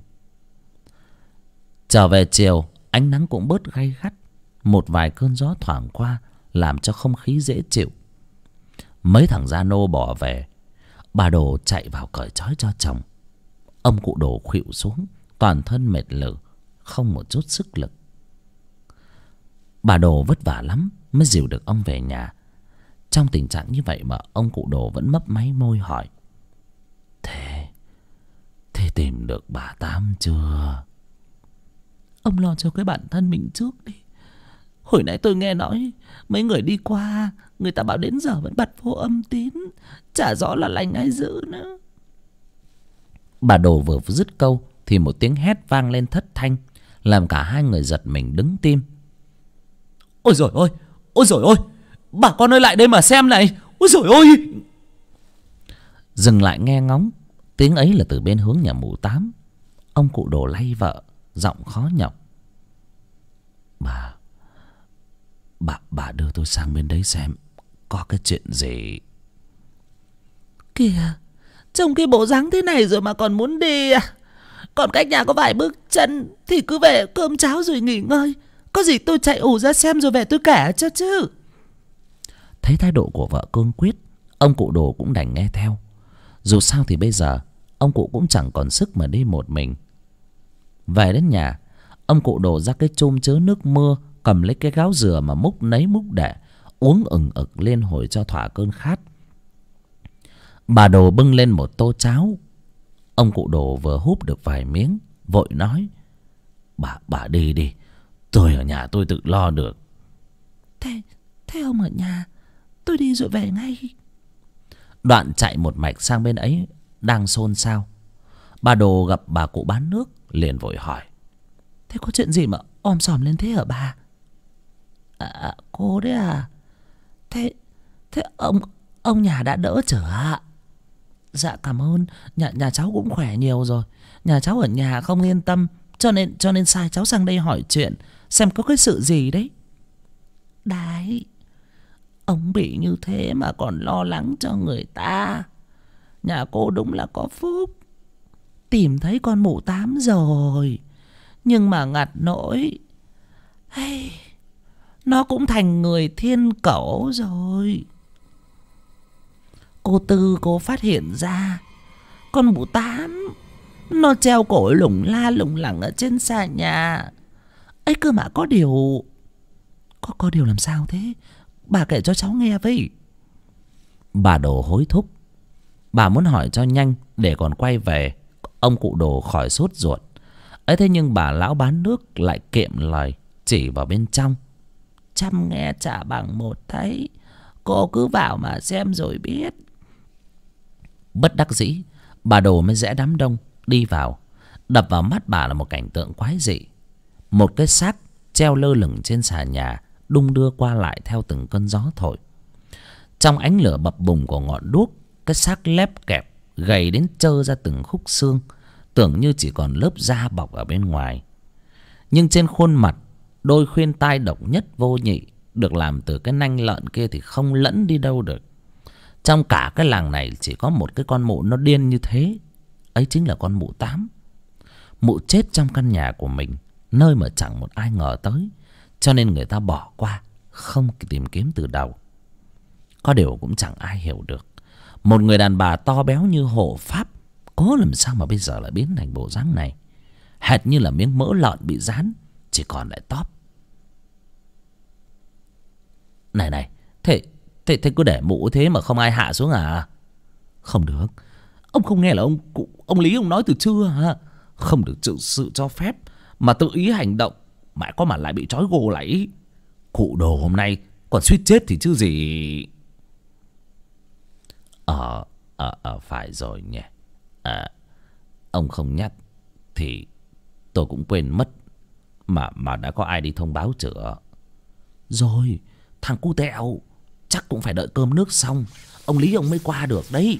Trở về chiều, ánh nắng cũng bớt gay gắt, một vài cơn gió thoảng qua làm cho không khí dễ chịu. Mấy thằng gia nô bỏ về, bà Đồ chạy vào cởi trói cho chồng. Ông cụ Đồ khuỵu xuống, toàn thân mệt lử, không một chút sức lực. Bà Đồ vất vả lắm mới dìu được ông về nhà. Trong tình trạng như vậy mà ông cụ Đồ vẫn mấp máy môi hỏi: Thế tìm được bà Tám chưa? Ông lo cho cái bản thân mình trước đi. Hồi nãy tôi nghe nói mấy người đi qua, người ta bảo đến giờ vẫn bật vô âm tín, chả rõ là lành hay dữ nữa. Bà Đồ vừa dứt câu thì một tiếng hét vang lên thất thanh, làm cả hai người giật mình đứng tim. Ôi dồi ôi, bà con ơi lại đây mà xem này. Ôi dồi ôi. Dừng lại nghe ngóng, tiếng ấy là từ bên hướng nhà mụ Tám. Ông cụ Đồ lay vợ, giọng khó nhọc: Bà đưa tôi sang bên đấy xem có cái chuyện gì. Kìa, trông cái bộ dáng thế này rồi mà còn muốn đi à? Còn cách nhà có vài bước chân thì cứ về cơm cháo rồi nghỉ ngơi. Có gì tôi chạy ù ra xem rồi về tôi kể cho chứ. Thấy thái độ của vợ cương quyết, ông cụ Đồ cũng đành nghe theo. Dù sao thì bây giờ ông cụ cũng chẳng còn sức mà đi một mình. Về đến nhà, ông cụ Đồ ra cái chum chứa nước mưa, cầm lấy cái gáo dừa mà múc nấy múc để uống ừng ực lên hồi cho thỏa cơn khát. Bà Đồ bưng lên một tô cháo. Ông cụ Đồ vừa húp được vài miếng, vội nói: Bà đi đi, tôi ở nhà tôi tự lo được. Thế ông ở nhà, tôi đi rồi về ngay. Đoạn chạy một mạch sang bên ấy đang xôn xao. Bà Đồ gặp bà cụ bán nước liền vội hỏi: Thế có chuyện gì mà om sòm lên thế hả bà? Cô đấy à? Thế ông nhà đã đỡ chưa ạ? Dạ cảm ơn, nhà cháu cũng khỏe nhiều rồi. Nhà cháu ở nhà không yên tâm, cho nên sai cháu sang đây hỏi chuyện, xem có cái sự gì đấy. Đấy, ông bị như thế mà còn lo lắng cho người ta. Nhà cô đúng là có phúc, tìm thấy con mụ tám rồi. Nhưng mà ngặt nỗi nó cũng thành người thiên cẩu rồi. Cô Tư cô phát hiện ra con mụ tám nó treo cổ lủng la lủng lẳng ở trên sàn nhà ấy cơ mà. Có điều làm sao thế? Bà kể cho cháu nghe với. Bà Đồ hối thúc. Bà muốn hỏi cho nhanh để còn quay về ông cụ Đồ khỏi sốt ruột ấy. Thế nhưng bà lão bán nước lại kiệm lời, chỉ vào bên trong: Chăm nghe chả bằng một thấy, cô cứ vào mà xem rồi biết. Bất đắc dĩ, bà Đồ mới rẽ đám đông đi vào. Đập vào mắt bà là một cảnh tượng quái dị. Một cái xác treo lơ lửng trên sàn nhà, đung đưa qua lại theo từng cơn gió thổi. Trong ánh lửa bập bùng của ngọn đuốc, cái xác lép kẹp gầy đến trơ ra từng khúc xương, tưởng như chỉ còn lớp da bọc ở bên ngoài. Nhưng trên khuôn mặt, đôi khuyên tai độc nhất vô nhị được làm từ cái nanh lợn kia thì không lẫn đi đâu được. Trong cả cái làng này chỉ có một cái con mụ nó điên như thế, ấy chính là con mụ Tám. Mụ chết trong căn nhà của mình, nơi mà chẳng một ai ngờ tới, cho nên người ta bỏ qua, không tìm kiếm từ đầu. Có điều cũng chẳng ai hiểu được, một người đàn bà to béo như hộ pháp, có làm sao mà bây giờ lại biến thành bộ dáng này, hệt như là miếng mỡ lợn bị rán, chỉ còn lại tóp. Này, thế cứ để mụ thế mà không ai hạ xuống à? Không được. Ông không nghe là ông Lý ông nói từ trưa hả? Không được sự cho phép mà tự ý hành động, mãi có mà lại bị trói gô lại. Cụ Đồ hôm nay còn suýt chết thì chứ gì. Phải rồi nhỉ. Ông không nhắc thì tôi cũng quên mất mà đã có ai đi thông báo chữa rồi. Thằng cu tẹo chắc cũng phải đợi cơm nước xong ông Lý ông mới qua được đấy.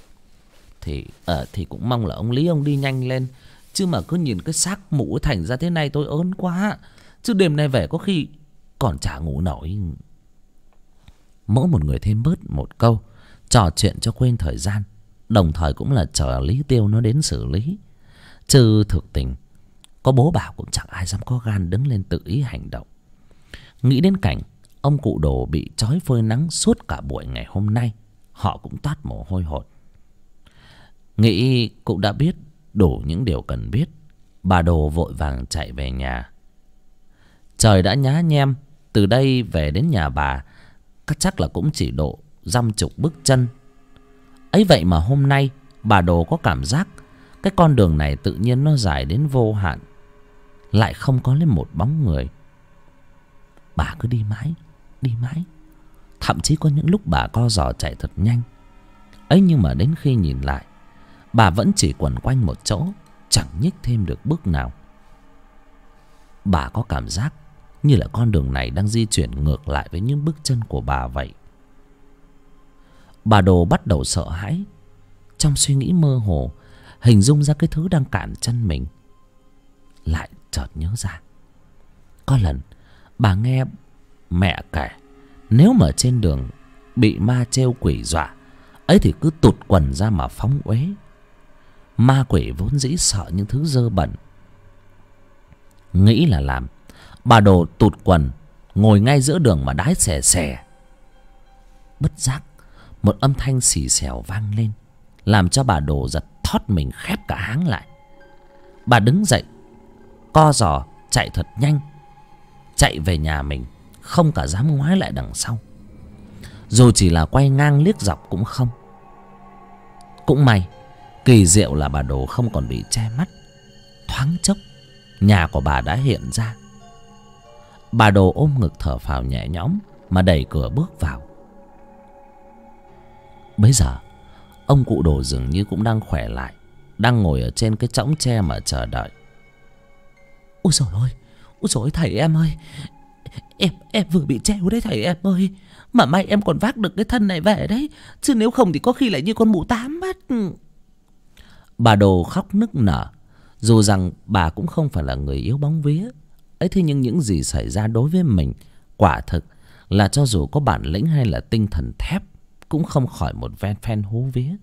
Thì cũng mong là ông Lý ông đi nhanh lên, chứ mà cứ nhìn cái xác mụ thành ra thế này tôi ớn quá, chứ đêm nay về có khi còn chả ngủ nổi. Mỗi một người thêm bớt một câu, trò chuyện cho quên thời gian, đồng thời cũng là chờ Lý Tiêu nó đến xử lý. Chứ thực tình có bố bảo cũng chẳng ai dám có gan đứng lên tự ý hành động. Nghĩ đến cảnh ông cụ Đồ bị trói phơi nắng suốt cả buổi ngày hôm nay, họ cũng toát mồ hôi hột. Nghĩ cũng đã biết đủ những điều cần biết, bà Đồ vội vàng chạy về nhà. Trời đã nhá nhem, từ đây về đến nhà bà chắc là cũng chỉ độ 50 bước chân. Ấy vậy mà hôm nay bà Đồ có cảm giác cái con đường này tự nhiên nó dài đến vô hạn, lại không có lên một bóng người. Bà cứ đi mãi, thậm chí có những lúc bà co giò chạy thật nhanh. Ấy nhưng mà đến khi nhìn lại, bà vẫn chỉ quẩn quanh một chỗ, chẳng nhích thêm được bước nào. Bà có cảm giác như là con đường này đang di chuyển ngược lại với những bước chân của bà vậy. Bà Đồ bắt đầu sợ hãi. Trong suy nghĩ mơ hồ, hình dung ra cái thứ đang cản chân mình. Lại chợt nhớ ra, có lần bà nghe mẹ kể, nếu mà trên đường bị ma trêu quỷ dọa ấy thì cứ tụt quần ra mà phóng uế. Ma quỷ vốn dĩ sợ những thứ dơ bẩn. Nghĩ là làm, bà Đồ tụt quần, ngồi ngay giữa đường mà đái xè xè. Bất giác một âm thanh xì xèo vang lên, làm cho bà Đồ giật thót mình khép cả háng lại. Bà đứng dậy, co giò chạy thật nhanh, chạy về nhà mình, không cả dám ngoái lại đằng sau. Dù chỉ là quay ngang liếc dọc cũng không. Cũng may, kỳ diệu là bà Đồ không còn bị che mắt. Thoáng chốc, nhà của bà đã hiện ra. Bà Đồ ôm ngực thở phào nhẹ nhõm mà đẩy cửa bước vào. Bấy giờ Ông cụ Đồ dường như cũng đang khỏe lại, đang ngồi ở trên cái chõng tre mà chờ đợi. Ôi dồi ôi thầy em ơi, em vừa bị treo đấy thầy em ơi. Mà may em còn vác được cái thân này về đấy, chứ nếu không thì có khi lại như con mụ tám mất. Bà Đồ khóc nức nở. Dù rằng bà cũng không phải là người yếu bóng vía ấy, thế nhưng những gì xảy ra đối với mình quả thực là cho dù có bản lĩnh hay là tinh thần thép cũng không khỏi một phen hú vía.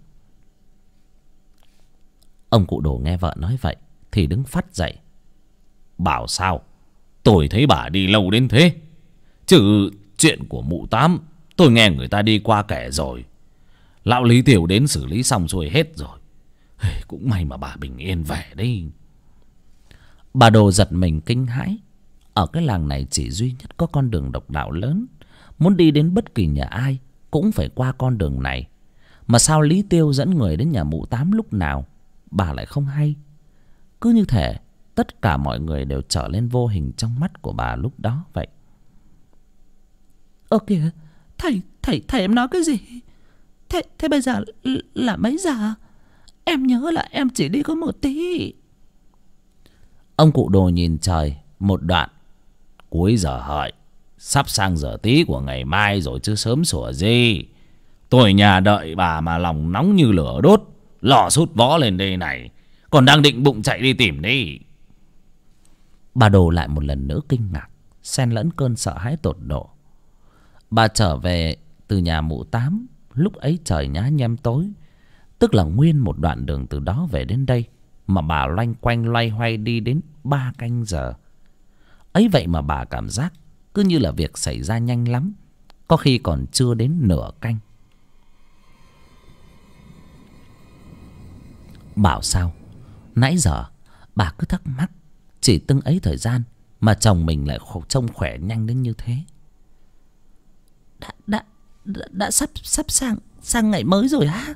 Ông cụ Đồ nghe vợ nói vậy thì đứng phắt dậy. Bảo sao tôi thấy bà đi lâu đến thế, chứ chuyện của mụ tám tôi nghe người ta đi qua kể rồi. Lão Lý Tiểu đến xử lý xong xuôi hết rồi. Cũng may mà bà bình yên về đấy. Bà Đồ giật mình kinh hãi. Ở cái làng này chỉ duy nhất có con đường độc đạo lớn, muốn đi đến bất kỳ nhà ai cũng phải qua con đường này. Mà sao Lý Tiêu dẫn người đến nhà mụ tám lúc nào bà lại không hay. Cứ như thể tất cả mọi người đều trở lên vô hình trong mắt của bà lúc đó vậy. Ơ kìa, thầy em nói cái gì? Thế bây giờ là mấy giờ? Em nhớ là em chỉ đi có một tí. Ông cụ Đồ nhìn trời một đoạn. Cuối giờ hợi, sắp sang giờ tí của ngày mai rồi chứ sớm sủa gì. Tôi nhà đợi bà mà lòng nóng như lửa đốt, lò sút vó lên đây này, còn đang định bụng chạy đi tìm đi. Bà Đồ lại một lần nữa kinh ngạc, xen lẫn cơn sợ hãi tột độ. Bà trở về từ nhà mụ tám, lúc ấy trời nhá nhem tối, tức là nguyên một đoạn đường từ đó về đến đây mà bà loanh quanh loay hoay đi đến 3 canh giờ. Ấy vậy mà bà cảm giác cứ như là việc xảy ra nhanh lắm, có khi còn chưa đến nửa canh. Bảo sao nãy giờ bà cứ thắc mắc, chỉ từng ấy thời gian mà chồng mình lại trông khỏe nhanh đến như thế. Đã sắp sang ngày mới rồi hả?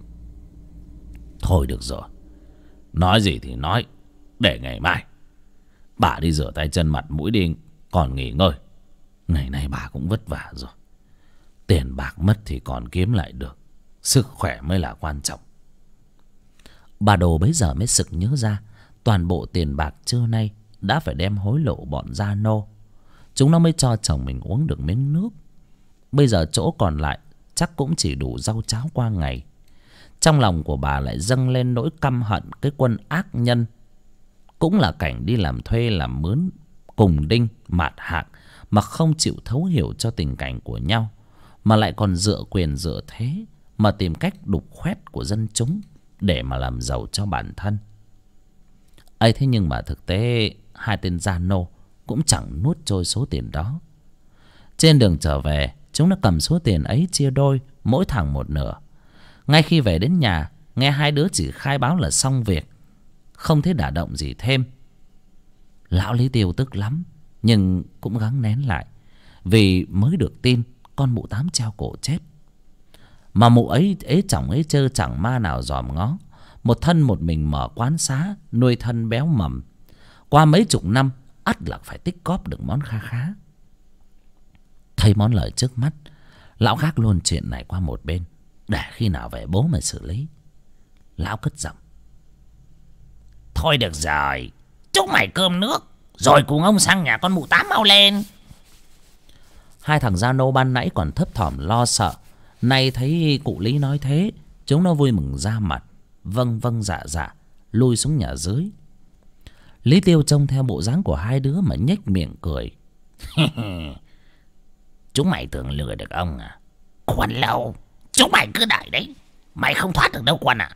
Thôi được rồi, nói gì thì nói, để ngày mai bà đi rửa tay chân mặt mũi đi, còn nghỉ ngơi. Ngày nay bà cũng vất vả rồi, tiền bạc mất thì còn kiếm lại được, sức khỏe mới là quan trọng. Bà Đồ bấy giờ mới sực nhớ ra toàn bộ tiền bạc trưa nay đã phải đem hối lộ bọn gia nô. Chúng nó mới cho chồng mình uống được miếng nước. Bây giờ chỗ còn lại chắc cũng chỉ đủ rau cháo qua ngày. Trong lòng của bà lại dâng lên nỗi căm hận cái quân ác nhân, cũng là cảnh đi làm thuê làm mướn cùng đinh mạt hạng, mà không chịu thấu hiểu cho tình cảnh của nhau, mà lại còn dựa quyền dựa thế mà tìm cách đục khoét của dân chúng để mà làm giàu cho bản thân. ấy thế nhưng mà thực tế hai tên gia nô cũng chẳng nuốt trôi số tiền đó. Trên đường trở về, chúng nó cầm số tiền ấy chia đôi, mỗi thằng một nửa. Ngay khi về đến nhà, nghe hai đứa chỉ khai báo là xong việc, không thấy đả động gì thêm. Lão Lý Tiêu tức lắm, nhưng cũng gắng nén lại, vì mới được tin con mụ tám treo cổ chết. Mà mụ ấy ế chồng ấy chơ chẳng ma nào dòm ngó, một thân một mình mở quán xá, nuôi thân béo mầm. Qua mấy chục năm, ắt là phải tích cóp được món kha khá. Thấy món lời trước mắt, lão gác luôn chuyện này qua một bên, để khi nào về bố mà xử lý. Lão cất giọng: Thôi được rồi, chúc mày cơm nước, rồi cùng ông sang nhà con mụ tám mau lên. Hai thằng gia nô ban nãy còn thấp thỏm lo sợ, nay thấy cụ Lý nói thế, chúng nó vui mừng ra mặt, vâng vâng dạ dạ lui xuống nhà dưới. Lý Tiêu trông theo bộ dáng của hai đứa mà nhếch miệng cười. Chúng mày tưởng lừa được ông à? Còn lâu, chúng mày cứ đợi đấy, mày không thoát được đâu Quân ạ.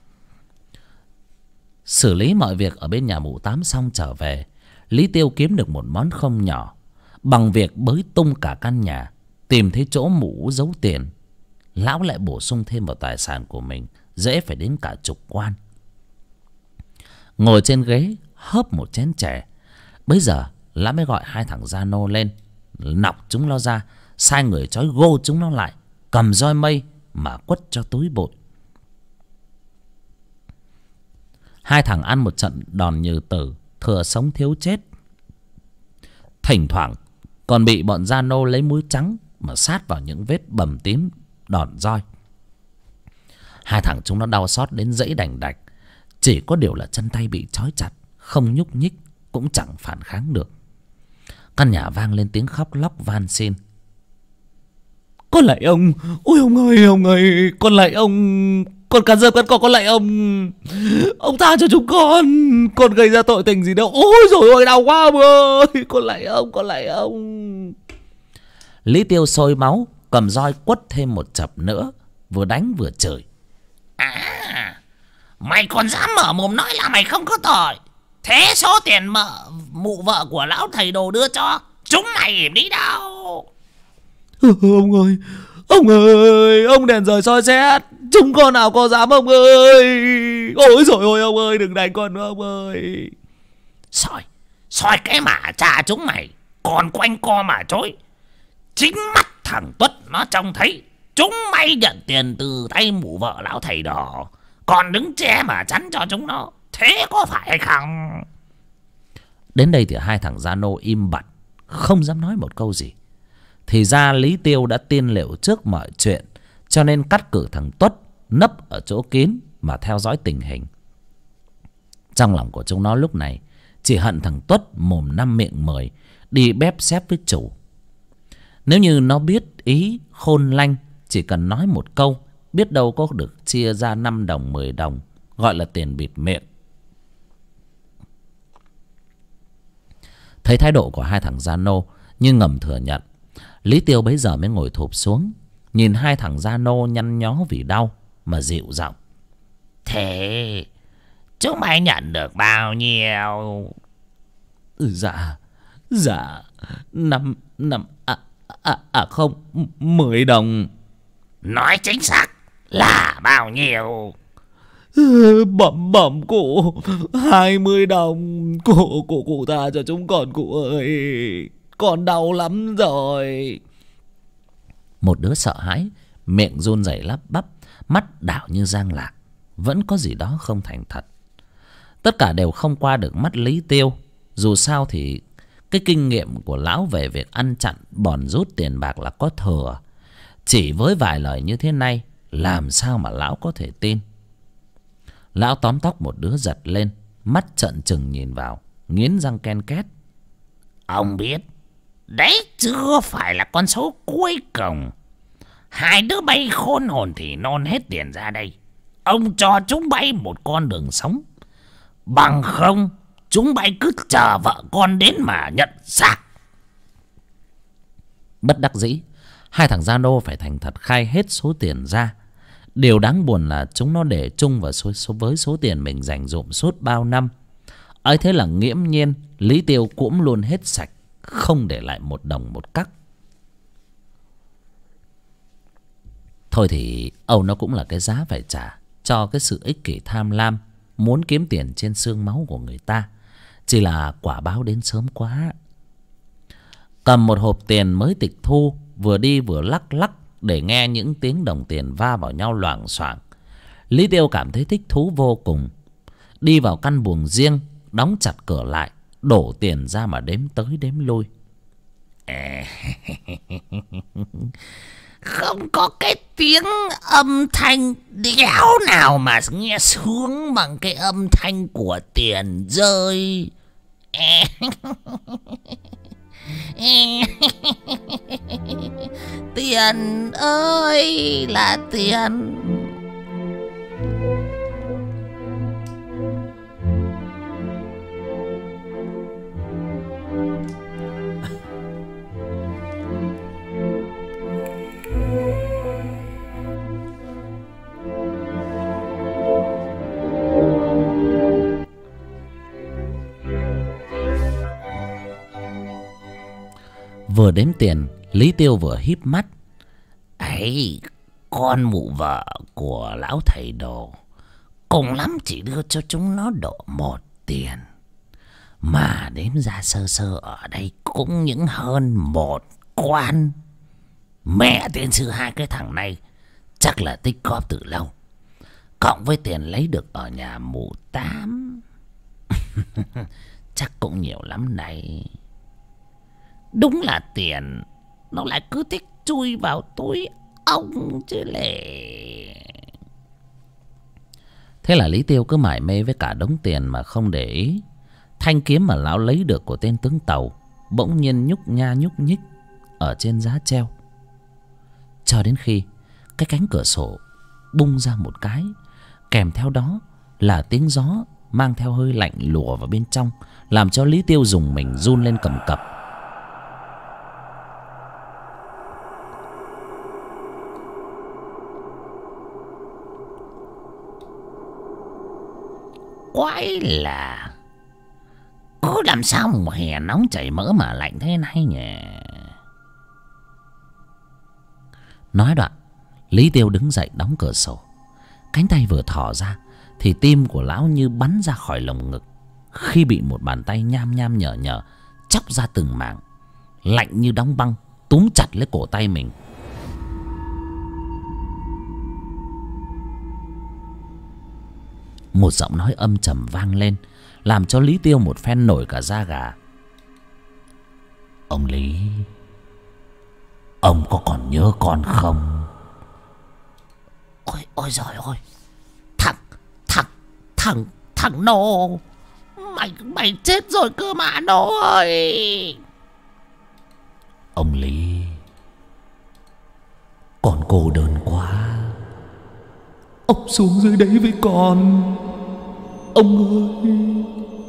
Xử lý mọi việc ở bên nhà mụ tám xong trở về, Lý Tiêu kiếm được một món không nhỏ. Bằng việc bới tung cả căn nhà, tìm thấy chỗ mụ giấu tiền, lão lại bổ sung thêm vào tài sản của mình, dễ phải đến cả chục quan. Ngồi trên ghế hớp một chén chè, bấy giờ lão mới gọi hai thằng gia nô lên, nọc chúng nó ra, sai người trói gô chúng nó lại, cầm roi mây mà quất cho túi bụi. Hai thằng ăn một trận đòn như tử, thừa sống thiếu chết. Thỉnh thoảng còn bị bọn gia nô lấy muối trắng mà sát vào những vết bầm tím đòn roi. Hai thằng chúng nó đau xót đến giãy đành đạch. Chỉ có điều là chân tay bị trói chặt, không nhúc nhích, cũng chẳng phản kháng được. Căn nhà vang lên tiếng khóc lóc van xin. Con lạy ông, ôi ông ơi, con lạy ông, con can dơm cắn cỏ, con lạy ông tha cho chúng con gây ra tội tình gì đâu. Ôi rồi ôi, đau quá ông ơi, con lạy ông. Lý Tiêu sôi máu, cầm roi quất thêm một chập nữa, vừa đánh vừa chửi. Mày còn dám mở mồm nói là mày không có tội. Thế số tiền mụ vợ của lão thầy đồ đưa cho chúng mày ỉm đi đâu? Ông ơi, ông đèn rời soi xét, chúng con nào có dám ông ơi. Ôi rồi ôi ông ơi, đừng đánh con nữa ông ơi. Soi cái mà cha chúng mày còn quanh co mà chối. Chính mắt thằng Tuất nó trông thấy chúng mày nhận tiền từ tay mụ vợ lão thầy đỏ, còn đứng che mà chắn cho chúng nó. Thế có phải hay không? Đến đây thì hai thằng Gia Nô im bặt, không dám nói một câu gì. Thì ra Lý Tiêu đã tiên liệu trước mọi chuyện, cho nên cắt cử thằng Tuất nấp ở chỗ kín mà theo dõi tình hình. Trong lòng của chúng nó lúc này chỉ hận thằng Tuất mồm 5 miệng 10, đi bép xép với chủ. Nếu như nó biết ý khôn lanh, chỉ cần nói một câu, biết đâu có được chia ra 5 đồng 10 đồng, gọi là tiền bịt miệng. Thấy thái độ của hai thằng Gia Nô như ngầm thừa nhận, Lý Tiêu bấy giờ mới ngồi thụp xuống, nhìn hai thằng Gia Nô nhăn nhó vì đau mà dịu giọng. Thế chúng mày nhận được bao nhiêu? Dạ 10 đồng. Nói chính xác là bao nhiêu? Bẩm cụ, 20 đồng. Cụ tha cho chúng con cụ ơi, con đau lắm rồi. Một đứa sợ hãi, miệng run rẩy lắp bắp, mắt đảo như giang lạc, vẫn có gì đó không thành thật. Tất cả đều không qua được mắt Lý Tiêu. Dù sao thì cái kinh nghiệm của lão về việc ăn chặn bòn rút tiền bạc là có thừa. Chỉ với vài lời như thế này, làm sao mà lão có thể tin. Lão tóm tóc một đứa giật lên, mắt trợn trừng nhìn vào, nghiến răng ken két. Ông biết đấy chưa phải là con số cuối cùng. Hai đứa bay khôn hồn thì non hết tiền ra đây. Ông cho chúng bay một con đường sống, bằng không chúng bay cứ chờ vợ con đến mà nhận xác. Bất đắc dĩ, hai thằng Gia Nô phải thành thật khai hết số tiền ra. Điều đáng buồn là chúng nó để chung vào với số tiền mình dành dụm suốt bao năm. Ấy thế là nghiễm nhiên Lý Tiêu cũng luôn hết sạch, không để lại một đồng một cắc. Thôi thì âu nó cũng là cái giá phải trả cho cái sự ích kỷ tham lam, muốn kiếm tiền trên xương máu của người ta. Chỉ là quả báo đến sớm quá. Cầm một hộp tiền mới tịch thu, vừa đi vừa lắc lắc để nghe những tiếng đồng tiền va vào nhau loảng xoảng, Lý Tiêu cảm thấy thích thú vô cùng. Đi vào căn buồng riêng, đóng chặt cửa lại, đổ tiền ra mà đếm tới đếm lui. Không có cái tiếng âm thanh đéo nào mà nghe sướng bằng cái âm thanh của tiền rơi. Tiền ơi là tiền. Vừa đếm tiền, Lý Tiêu vừa híp mắt. Ấy, con mụ vợ của lão thầy đồ cùng lắm chỉ đưa cho chúng nó độ 1 tiền, mà đếm ra sơ sơ ở đây cũng những hơn 1 quan. Mẹ tiên sư hai cái thằng này chắc là tích góp từ lâu, cộng với tiền lấy được ở nhà mụ Tám. Chắc cũng nhiều lắm này. Đúng là tiền nó lại cứ thích chui vào túi ông chứ lệ. Thế là Lý Tiêu cứ mải mê với cả đống tiền mà không để ý. Thanh kiếm mà lão lấy được của tên tướng tàu bỗng nhiên nhúc nha nhúc nhích ở trên giá treo, cho đến khi cái cánh cửa sổ bung ra một cái, kèm theo đó là tiếng gió mang theo hơi lạnh lùa vào bên trong, làm cho Lý Tiêu dùng mình run lên cầm cập. Quái là có làm sao mùa hè nóng chảy mỡ mà lạnh thế này nhỉ? Nói đoạn, Lý Tiêu đứng dậy đóng cửa sổ. Cánh tay vừa thò ra thì tim của lão như bắn ra khỏi lồng ngực khi bị một bàn tay nham nham nhở nhở chóc ra từng mảng, lạnh như đóng băng, túm chặt lấy cổ tay mình. Một giọng nói âm trầm vang lên, làm cho Lý Tiêu một phen nổi cả da gà. Ông Lý, ông có còn nhớ con không? Ôi giời ơi, thằng Nô, mày chết rồi cơ mà Nô ơi. Ông Lý, con cô đơn quá, ông xuống dưới đấy với con, ông ơi.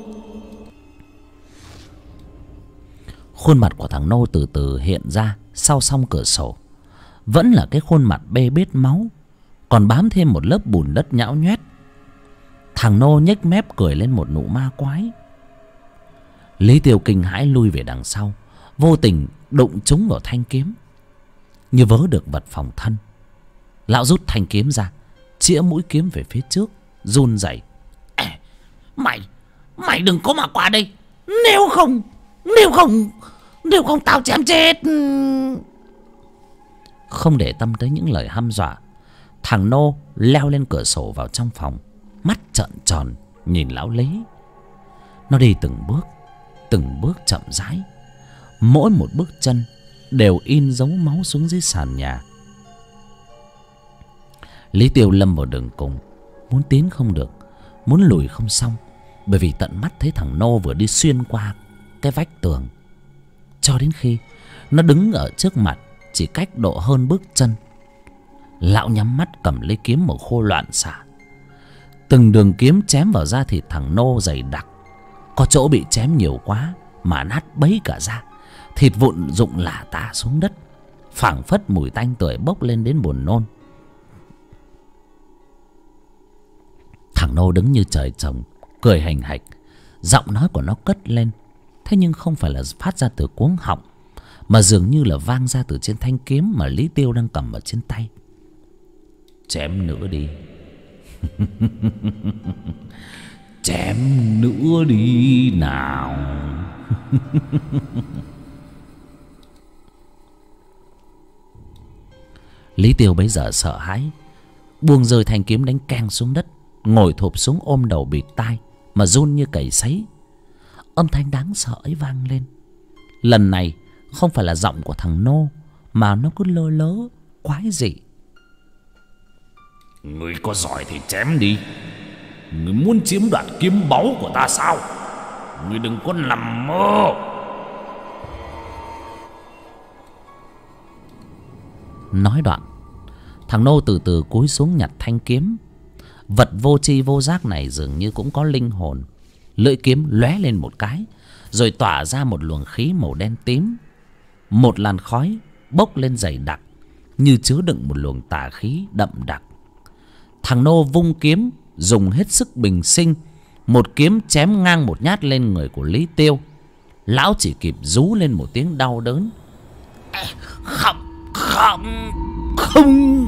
Khuôn mặt của thằng Nô từ từ hiện ra sau song cửa sổ. Vẫn là cái khuôn mặt bê bết máu, còn bám thêm một lớp bùn đất nhão nhoét. Thằng Nô nhếch mép cười lên một nụ ma quái. Lý Tiêu kinh hãi lui về đằng sau, vô tình đụng trúng vào thanh kiếm. Như vớ được vật phòng thân, lão rút thanh kiếm ra, chĩa mũi kiếm về phía trước, run rẩy. Mày đừng có mà qua đây, nếu không tao chém chết. Không để tâm tới những lời hăm dọa, thằng Nô leo lên cửa sổ vào trong phòng, mắt trợn tròn nhìn lão Lý. Nó đi từng bước chậm rãi, mỗi một bước chân đều in dấu máu xuống dưới sàn nhà. Lý Tiêu lâm vào đường cùng, muốn tiến không được, muốn lùi không xong, bởi vì tận mắt thấy thằng Nô vừa đi xuyên qua cái vách tường, cho đến khi nó đứng ở trước mặt chỉ cách độ hơn bước chân. Lão nhắm mắt cầm lấy kiếm màu khô loạn xạ. Từng đường kiếm chém vào da thịt thằng Nô dày đặc, có chỗ bị chém nhiều quá mà nát bấy cả da, thịt vụn rụng lả tả xuống đất, phảng phất mùi tanh tưởi bốc lên đến buồn nôn. Thằng Nô đứng như trời trồng, cười hành hạch. Giọng nói của nó cất lên, thế nhưng không phải là phát ra từ cuống họng, mà dường như là vang ra từ trên thanh kiếm mà Lý Tiêu đang cầm ở trên tay. Chém nữa đi. Chém nữa đi nào. Lý Tiêu bấy giờ sợ hãi, buông rơi thanh kiếm đánh keng xuống đất, ngồi thụp xuống ôm đầu bịt tai mà run như cầy sấy. Âm thanh đáng sợ ấy vang lên. Lần này không phải là giọng của thằng Nô, mà nó cứ lơ lớ quái dị. Người có giỏi thì chém đi. Người muốn chiếm đoạt kiếm báu của ta sao? Người đừng có nằm mơ. Nói đoạn, thằng Nô từ từ cúi xuống nhặt thanh kiếm. Vật vô tri vô giác này dường như cũng có linh hồn. Lưỡi kiếm lóe lên một cái, rồi tỏa ra một luồng khí màu đen tím. Một làn khói bốc lên dày đặc, như chứa đựng một luồng tà khí đậm đặc. Thằng Nô vung kiếm, dùng hết sức bình sinh, một kiếm chém ngang một nhát lên người của Lý Tiêu. Lão chỉ kịp rú lên một tiếng đau đớn. Không.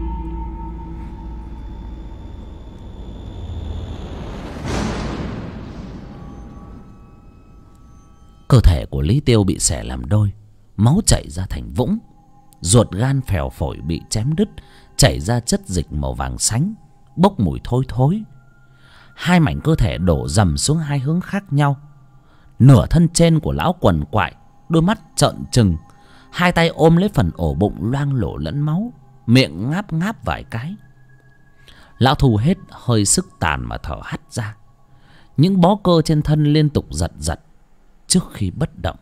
Cơ thể của Lý Tiêu bị xẻ làm đôi, máu chảy ra thành vũng. Ruột gan phèo phổi bị chém đứt, chảy ra chất dịch màu vàng sánh, bốc mùi thối thối. Hai mảnh cơ thể đổ dầm xuống hai hướng khác nhau. Nửa thân trên của lão quằn quại, đôi mắt trợn trừng, hai tay ôm lấy phần ổ bụng loang lổ lẫn máu, miệng ngáp ngáp vài cái. Lão thu hết hơi sức tàn mà thở hắt ra. Những bó cơ trên thân liên tục giật giật trước khi bất động.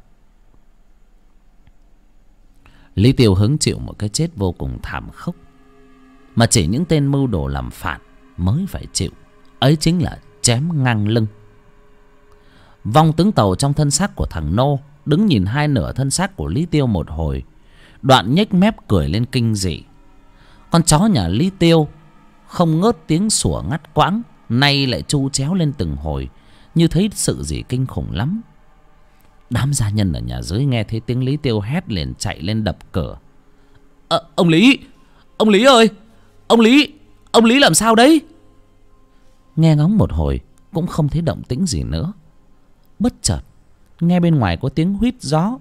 Lý Tiêu hứng chịu một cái chết vô cùng thảm khốc mà chỉ những tên mưu đồ làm phản mới phải chịu. Ấy chính là chém ngang lưng. Vong tướng tàu trong thân xác của thằng Nô đứng nhìn hai nửa thân xác của Lý Tiêu một hồi, đoạn nhếch mép cười lên kinh dị. Con chó nhà Lý Tiêu không ngớt tiếng sủa ngắt quãng, nay lại chu chéo lên từng hồi, như thấy sự gì kinh khủng lắm. Đám gia nhân ở nhà dưới nghe thấy tiếng Lý Tiêu hét liền chạy lên đập cửa. Ông Lý ơi, ông Lý làm sao đấy? Nghe ngóng một hồi cũng không thấy động tĩnh gì nữa. Bất chợt nghe bên ngoài có tiếng huýt gió.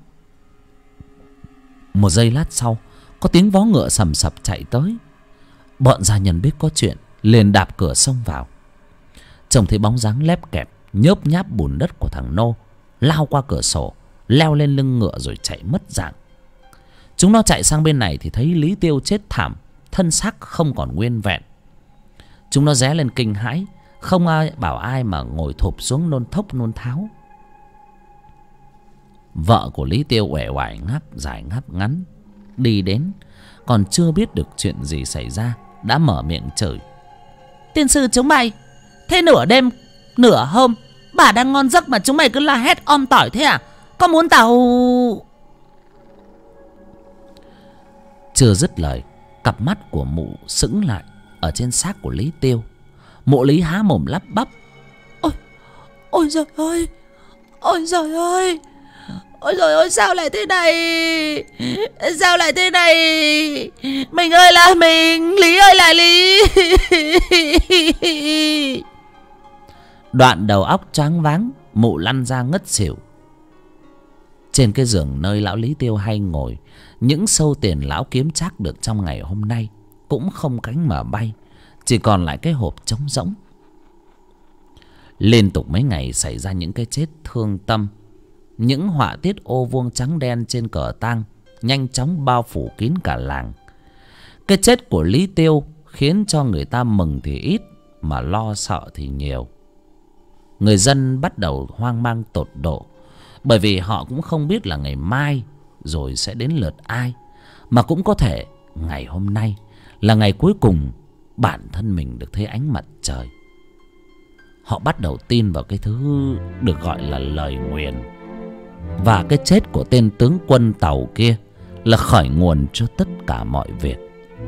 Một giây lát sau có tiếng vó ngựa sầm sập chạy tới. Bọn gia nhân biết có chuyện liền đạp cửa xông vào. Trông thấy bóng dáng lép kẹp nhớp nháp bùn đất của thằng Nô lao qua cửa sổ, leo lên lưng ngựa rồi chạy mất dạng. Chúng nó chạy sang bên này thì thấy Lý Tiêu chết thảm, thân xác không còn nguyên vẹn. Chúng nó ré lên kinh hãi, không ai bảo ai mà ngồi thụp xuống nôn thốc nôn tháo. Vợ của Lý Tiêu uể oải ngáp dài ngáp ngắn đi đến, còn chưa biết được chuyện gì xảy ra đã mở miệng chửi: Tiên sư chúng mày, thế nửa đêm nửa hôm bà đang ngon giấc mà chúng mày cứ la hét om tỏi thế à? Có muốn tao... Chưa dứt lời, cặp mắt của mụ sững lại ở trên xác của Lý Tiêu. Mụ Lý há mồm lắp bắp: Ôi giời ơi, ôi giời ơi, ôi giời ơi, sao lại thế này? Sao lại thế này? Mình ơi là mình, Lý ơi là Lý. Đoạn đầu óc choáng váng, mụ lăn ra ngất xỉu. Trên cái giường nơi lão Lý Tiêu hay ngồi, những sâu tiền lão kiếm trác được trong ngày hôm nay cũng không cánh mà bay, chỉ còn lại cái hộp trống rỗng. Liên tục mấy ngày xảy ra những cái chết thương tâm. Những họa tiết ô vuông trắng đen trên cờ tang nhanh chóng bao phủ kín cả làng. Cái chết của Lý Tiêu khiến cho người ta mừng thì ít mà lo sợ thì nhiều. Người dân bắt đầu hoang mang tột độ, bởi vì họ cũng không biết là ngày mai rồi sẽ đến lượt ai, mà cũng có thể ngày hôm nay là ngày cuối cùng bản thân mình được thấy ánh mặt trời. Họ bắt đầu tin vào cái thứ được gọi là lời nguyền, và cái chết của tên tướng quân tàu kia là khởi nguồn cho tất cả mọi việc.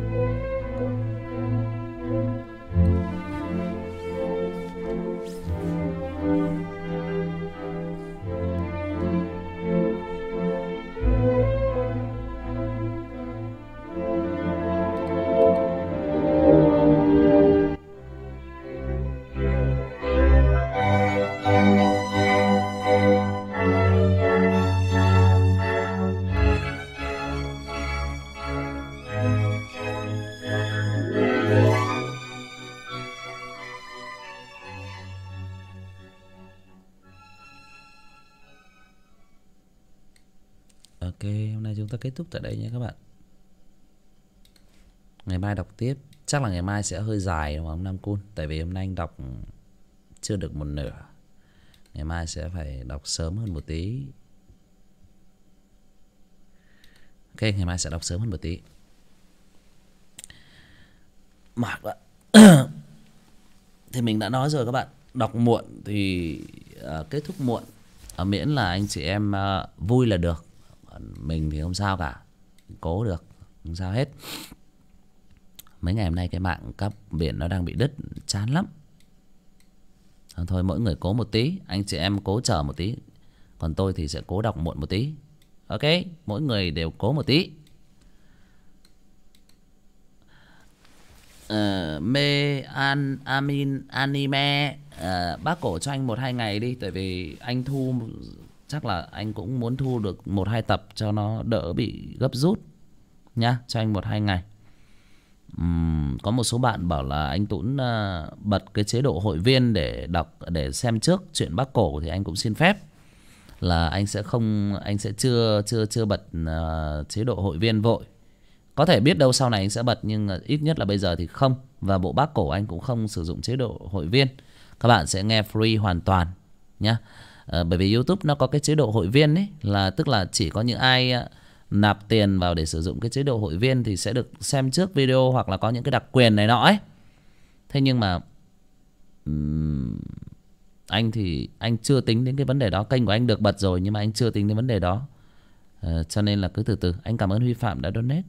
Ok, hôm nay chúng ta kết thúc tại đây nhé các bạn. Ngày mai đọc tiếp. Chắc là ngày mai sẽ hơi dài đúng không Nam Cun? Tại vì hôm nay anh đọc chưa được một nửa. Ngày mai sẽ phải đọc sớm hơn một tí. Ok, ngày mai sẽ đọc sớm hơn một tí. Mệt quá. Thì mình đã nói rồi các bạn, đọc muộn thì kết thúc muộn, miễn là anh chị em vui là được. Mình thì không sao cả, cố được, không sao hết. Mấy ngày hôm nay cái mạng cáp biển nó đang bị đứt, chán lắm. Thôi mỗi người cố một tí, anh chị em cố chờ một tí, còn tôi thì sẽ cố đọc muộn một tí. Ok, mỗi người đều cố một tí. Mê an amin anime, bác cổ cho anh 1-2 ngày đi, tại vì anh thu chắc là anh cũng muốn thu được 1-2 tập cho nó đỡ bị gấp rút nhá, cho anh 1-2 ngày. Có một số bạn bảo là anh Tún bật cái chế độ hội viên để đọc, để xem trước chuyện bác cổ, thì anh cũng xin phép là anh sẽ chưa bật chế độ hội viên vội. Có thể biết đâu sau này anh sẽ bật, nhưng ít nhất là bây giờ thì không. Và bộ bác cổ anh cũng không sử dụng chế độ hội viên. Các bạn sẽ nghe free hoàn toàn nhá. Bởi vì YouTube nó có cái chế độ hội viên ấy, là tức là chỉ có những ai nạp tiền vào để sử dụng cái chế độ hội viên thì sẽ được xem trước video hoặc là có những cái đặc quyền này nọ ấy. Thế nhưng mà anh thì anh chưa tính đến cái vấn đề đó. Kênh của anh được bật rồi nhưng mà anh chưa tính đến vấn đề đó. Cho nên là cứ từ từ. Anh cảm ơn Huy Phạm đã donate.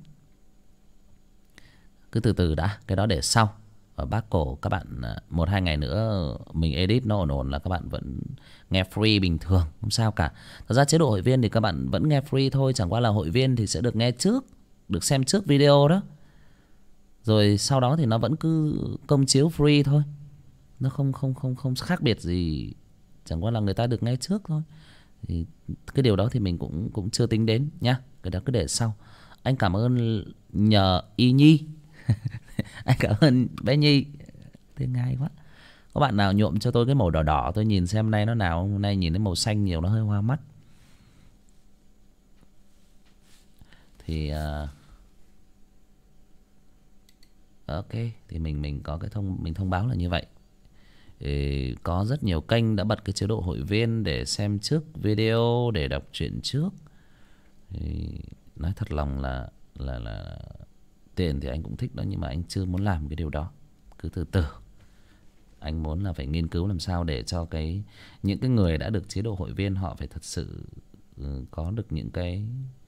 Cứ từ từ đã, cái đó để sau. Ở bác cổ các bạn 1-2 ngày nữa mình edit nó ổn là các bạn vẫn nghe free bình thường, không sao cả. Thật ra chế độ hội viên thì các bạn vẫn nghe free thôi, chẳng qua là hội viên thì sẽ được nghe trước, được xem trước video đó. Rồi sau đó thì nó vẫn cứ công chiếu free thôi. Nó không khác biệt gì, chẳng qua là người ta được nghe trước thôi. Thì cái điều đó thì mình cũng chưa tính đến nhá. Cái đó cứ để sau. Anh cảm ơn nhờ Y Nhi. Anh cảm ơn bé Nhi. Tên ngay quá. Có bạn nào nhuộm cho tôi cái màu đỏ đỏ tôi nhìn xem nay nó nào. Hôm nay nhìn cái màu xanh nhiều nó hơi hoa mắt. Thì ok, thì mình có cái mình thông báo là như vậy. Thì có rất nhiều kênh đã bật cái chế độ hội viên để xem trước video, để đọc truyện trước. Thì nói thật lòng là tiền thì anh cũng thích đó, nhưng mà anh chưa muốn làm cái điều đó. Cứ từ từ. Anh muốn là phải nghiên cứu làm sao để cho những cái người đã được chế độ hội viên họ phải thật sự có được những cái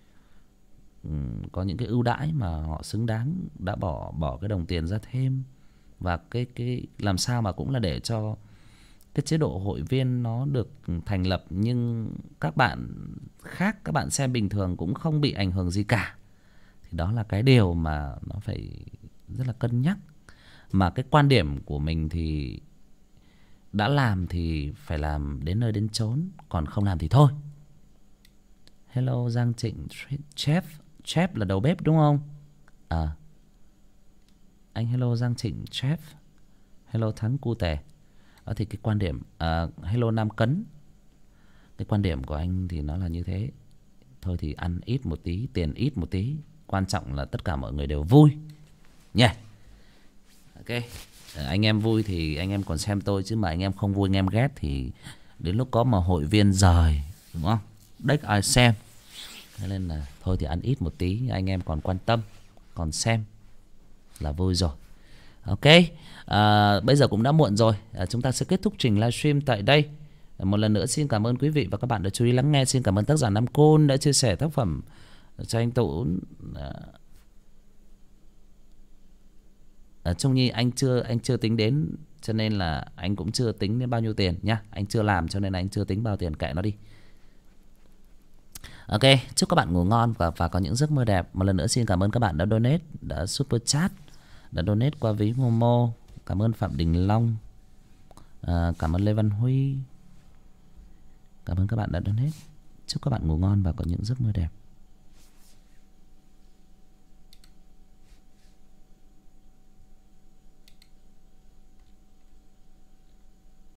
ưu đãi mà họ xứng đáng đã bỏ cái đồng tiền ra thêm. Và cái làm sao mà cũng là để cho cái chế độ hội viên nó được thành lập, nhưng các bạn khác, các bạn xem bình thường cũng không bị ảnh hưởng gì cả. Thì đó là cái điều mà nó phải rất là cân nhắc. Mà cái quan điểm của mình thì đã làm thì phải làm đến nơi đến chốn, còn không làm thì thôi. Hello Giang Trịnh. Chef là đầu bếp đúng không? Anh hello Giang Trịnh Chef. Hello Thắng Cu Tè. Thì cái quan điểm hello Nam Cấn. Cái quan điểm của anh thì nó là như thế. Thôi thì ăn ít một tí, tiền ít một tí, quan trọng là tất cả mọi người đều vui nha. Ok. Anh em vui thì anh em còn xem tôi, chứ mà anh em không vui, anh em ghét thì đến lúc có mà hội viên rời, đúng không? Đếch ai xem. Thế nên là thôi thì ăn ít một tí, anh em còn quan tâm, còn xem là vui rồi. Ok. Bây giờ cũng đã muộn rồi. Chúng ta sẽ kết thúc trình livestream tại đây. Một lần nữa xin cảm ơn quý vị và các bạn đã chú ý lắng nghe. Xin cảm ơn tác giả Nam Côn đã chia sẻ tác phẩm cho anh Tũng. Trung Nhi anh chưa tính đến, cho nên là anh cũng chưa tính đến bao nhiêu tiền nhá. Anh chưa làm cho nên anh chưa tính bao tiền, kệ nó đi. Ok, chúc các bạn ngủ ngon và có những giấc mơ đẹp. Một lần nữa xin cảm ơn các bạn đã donate, đã super chat, đã donate qua ví Momo. Cảm ơn Phạm Đình Long, cảm ơn Lê Văn Huy. Cảm ơn các bạn đã donate. Chúc các bạn ngủ ngon và có những giấc mơ đẹp.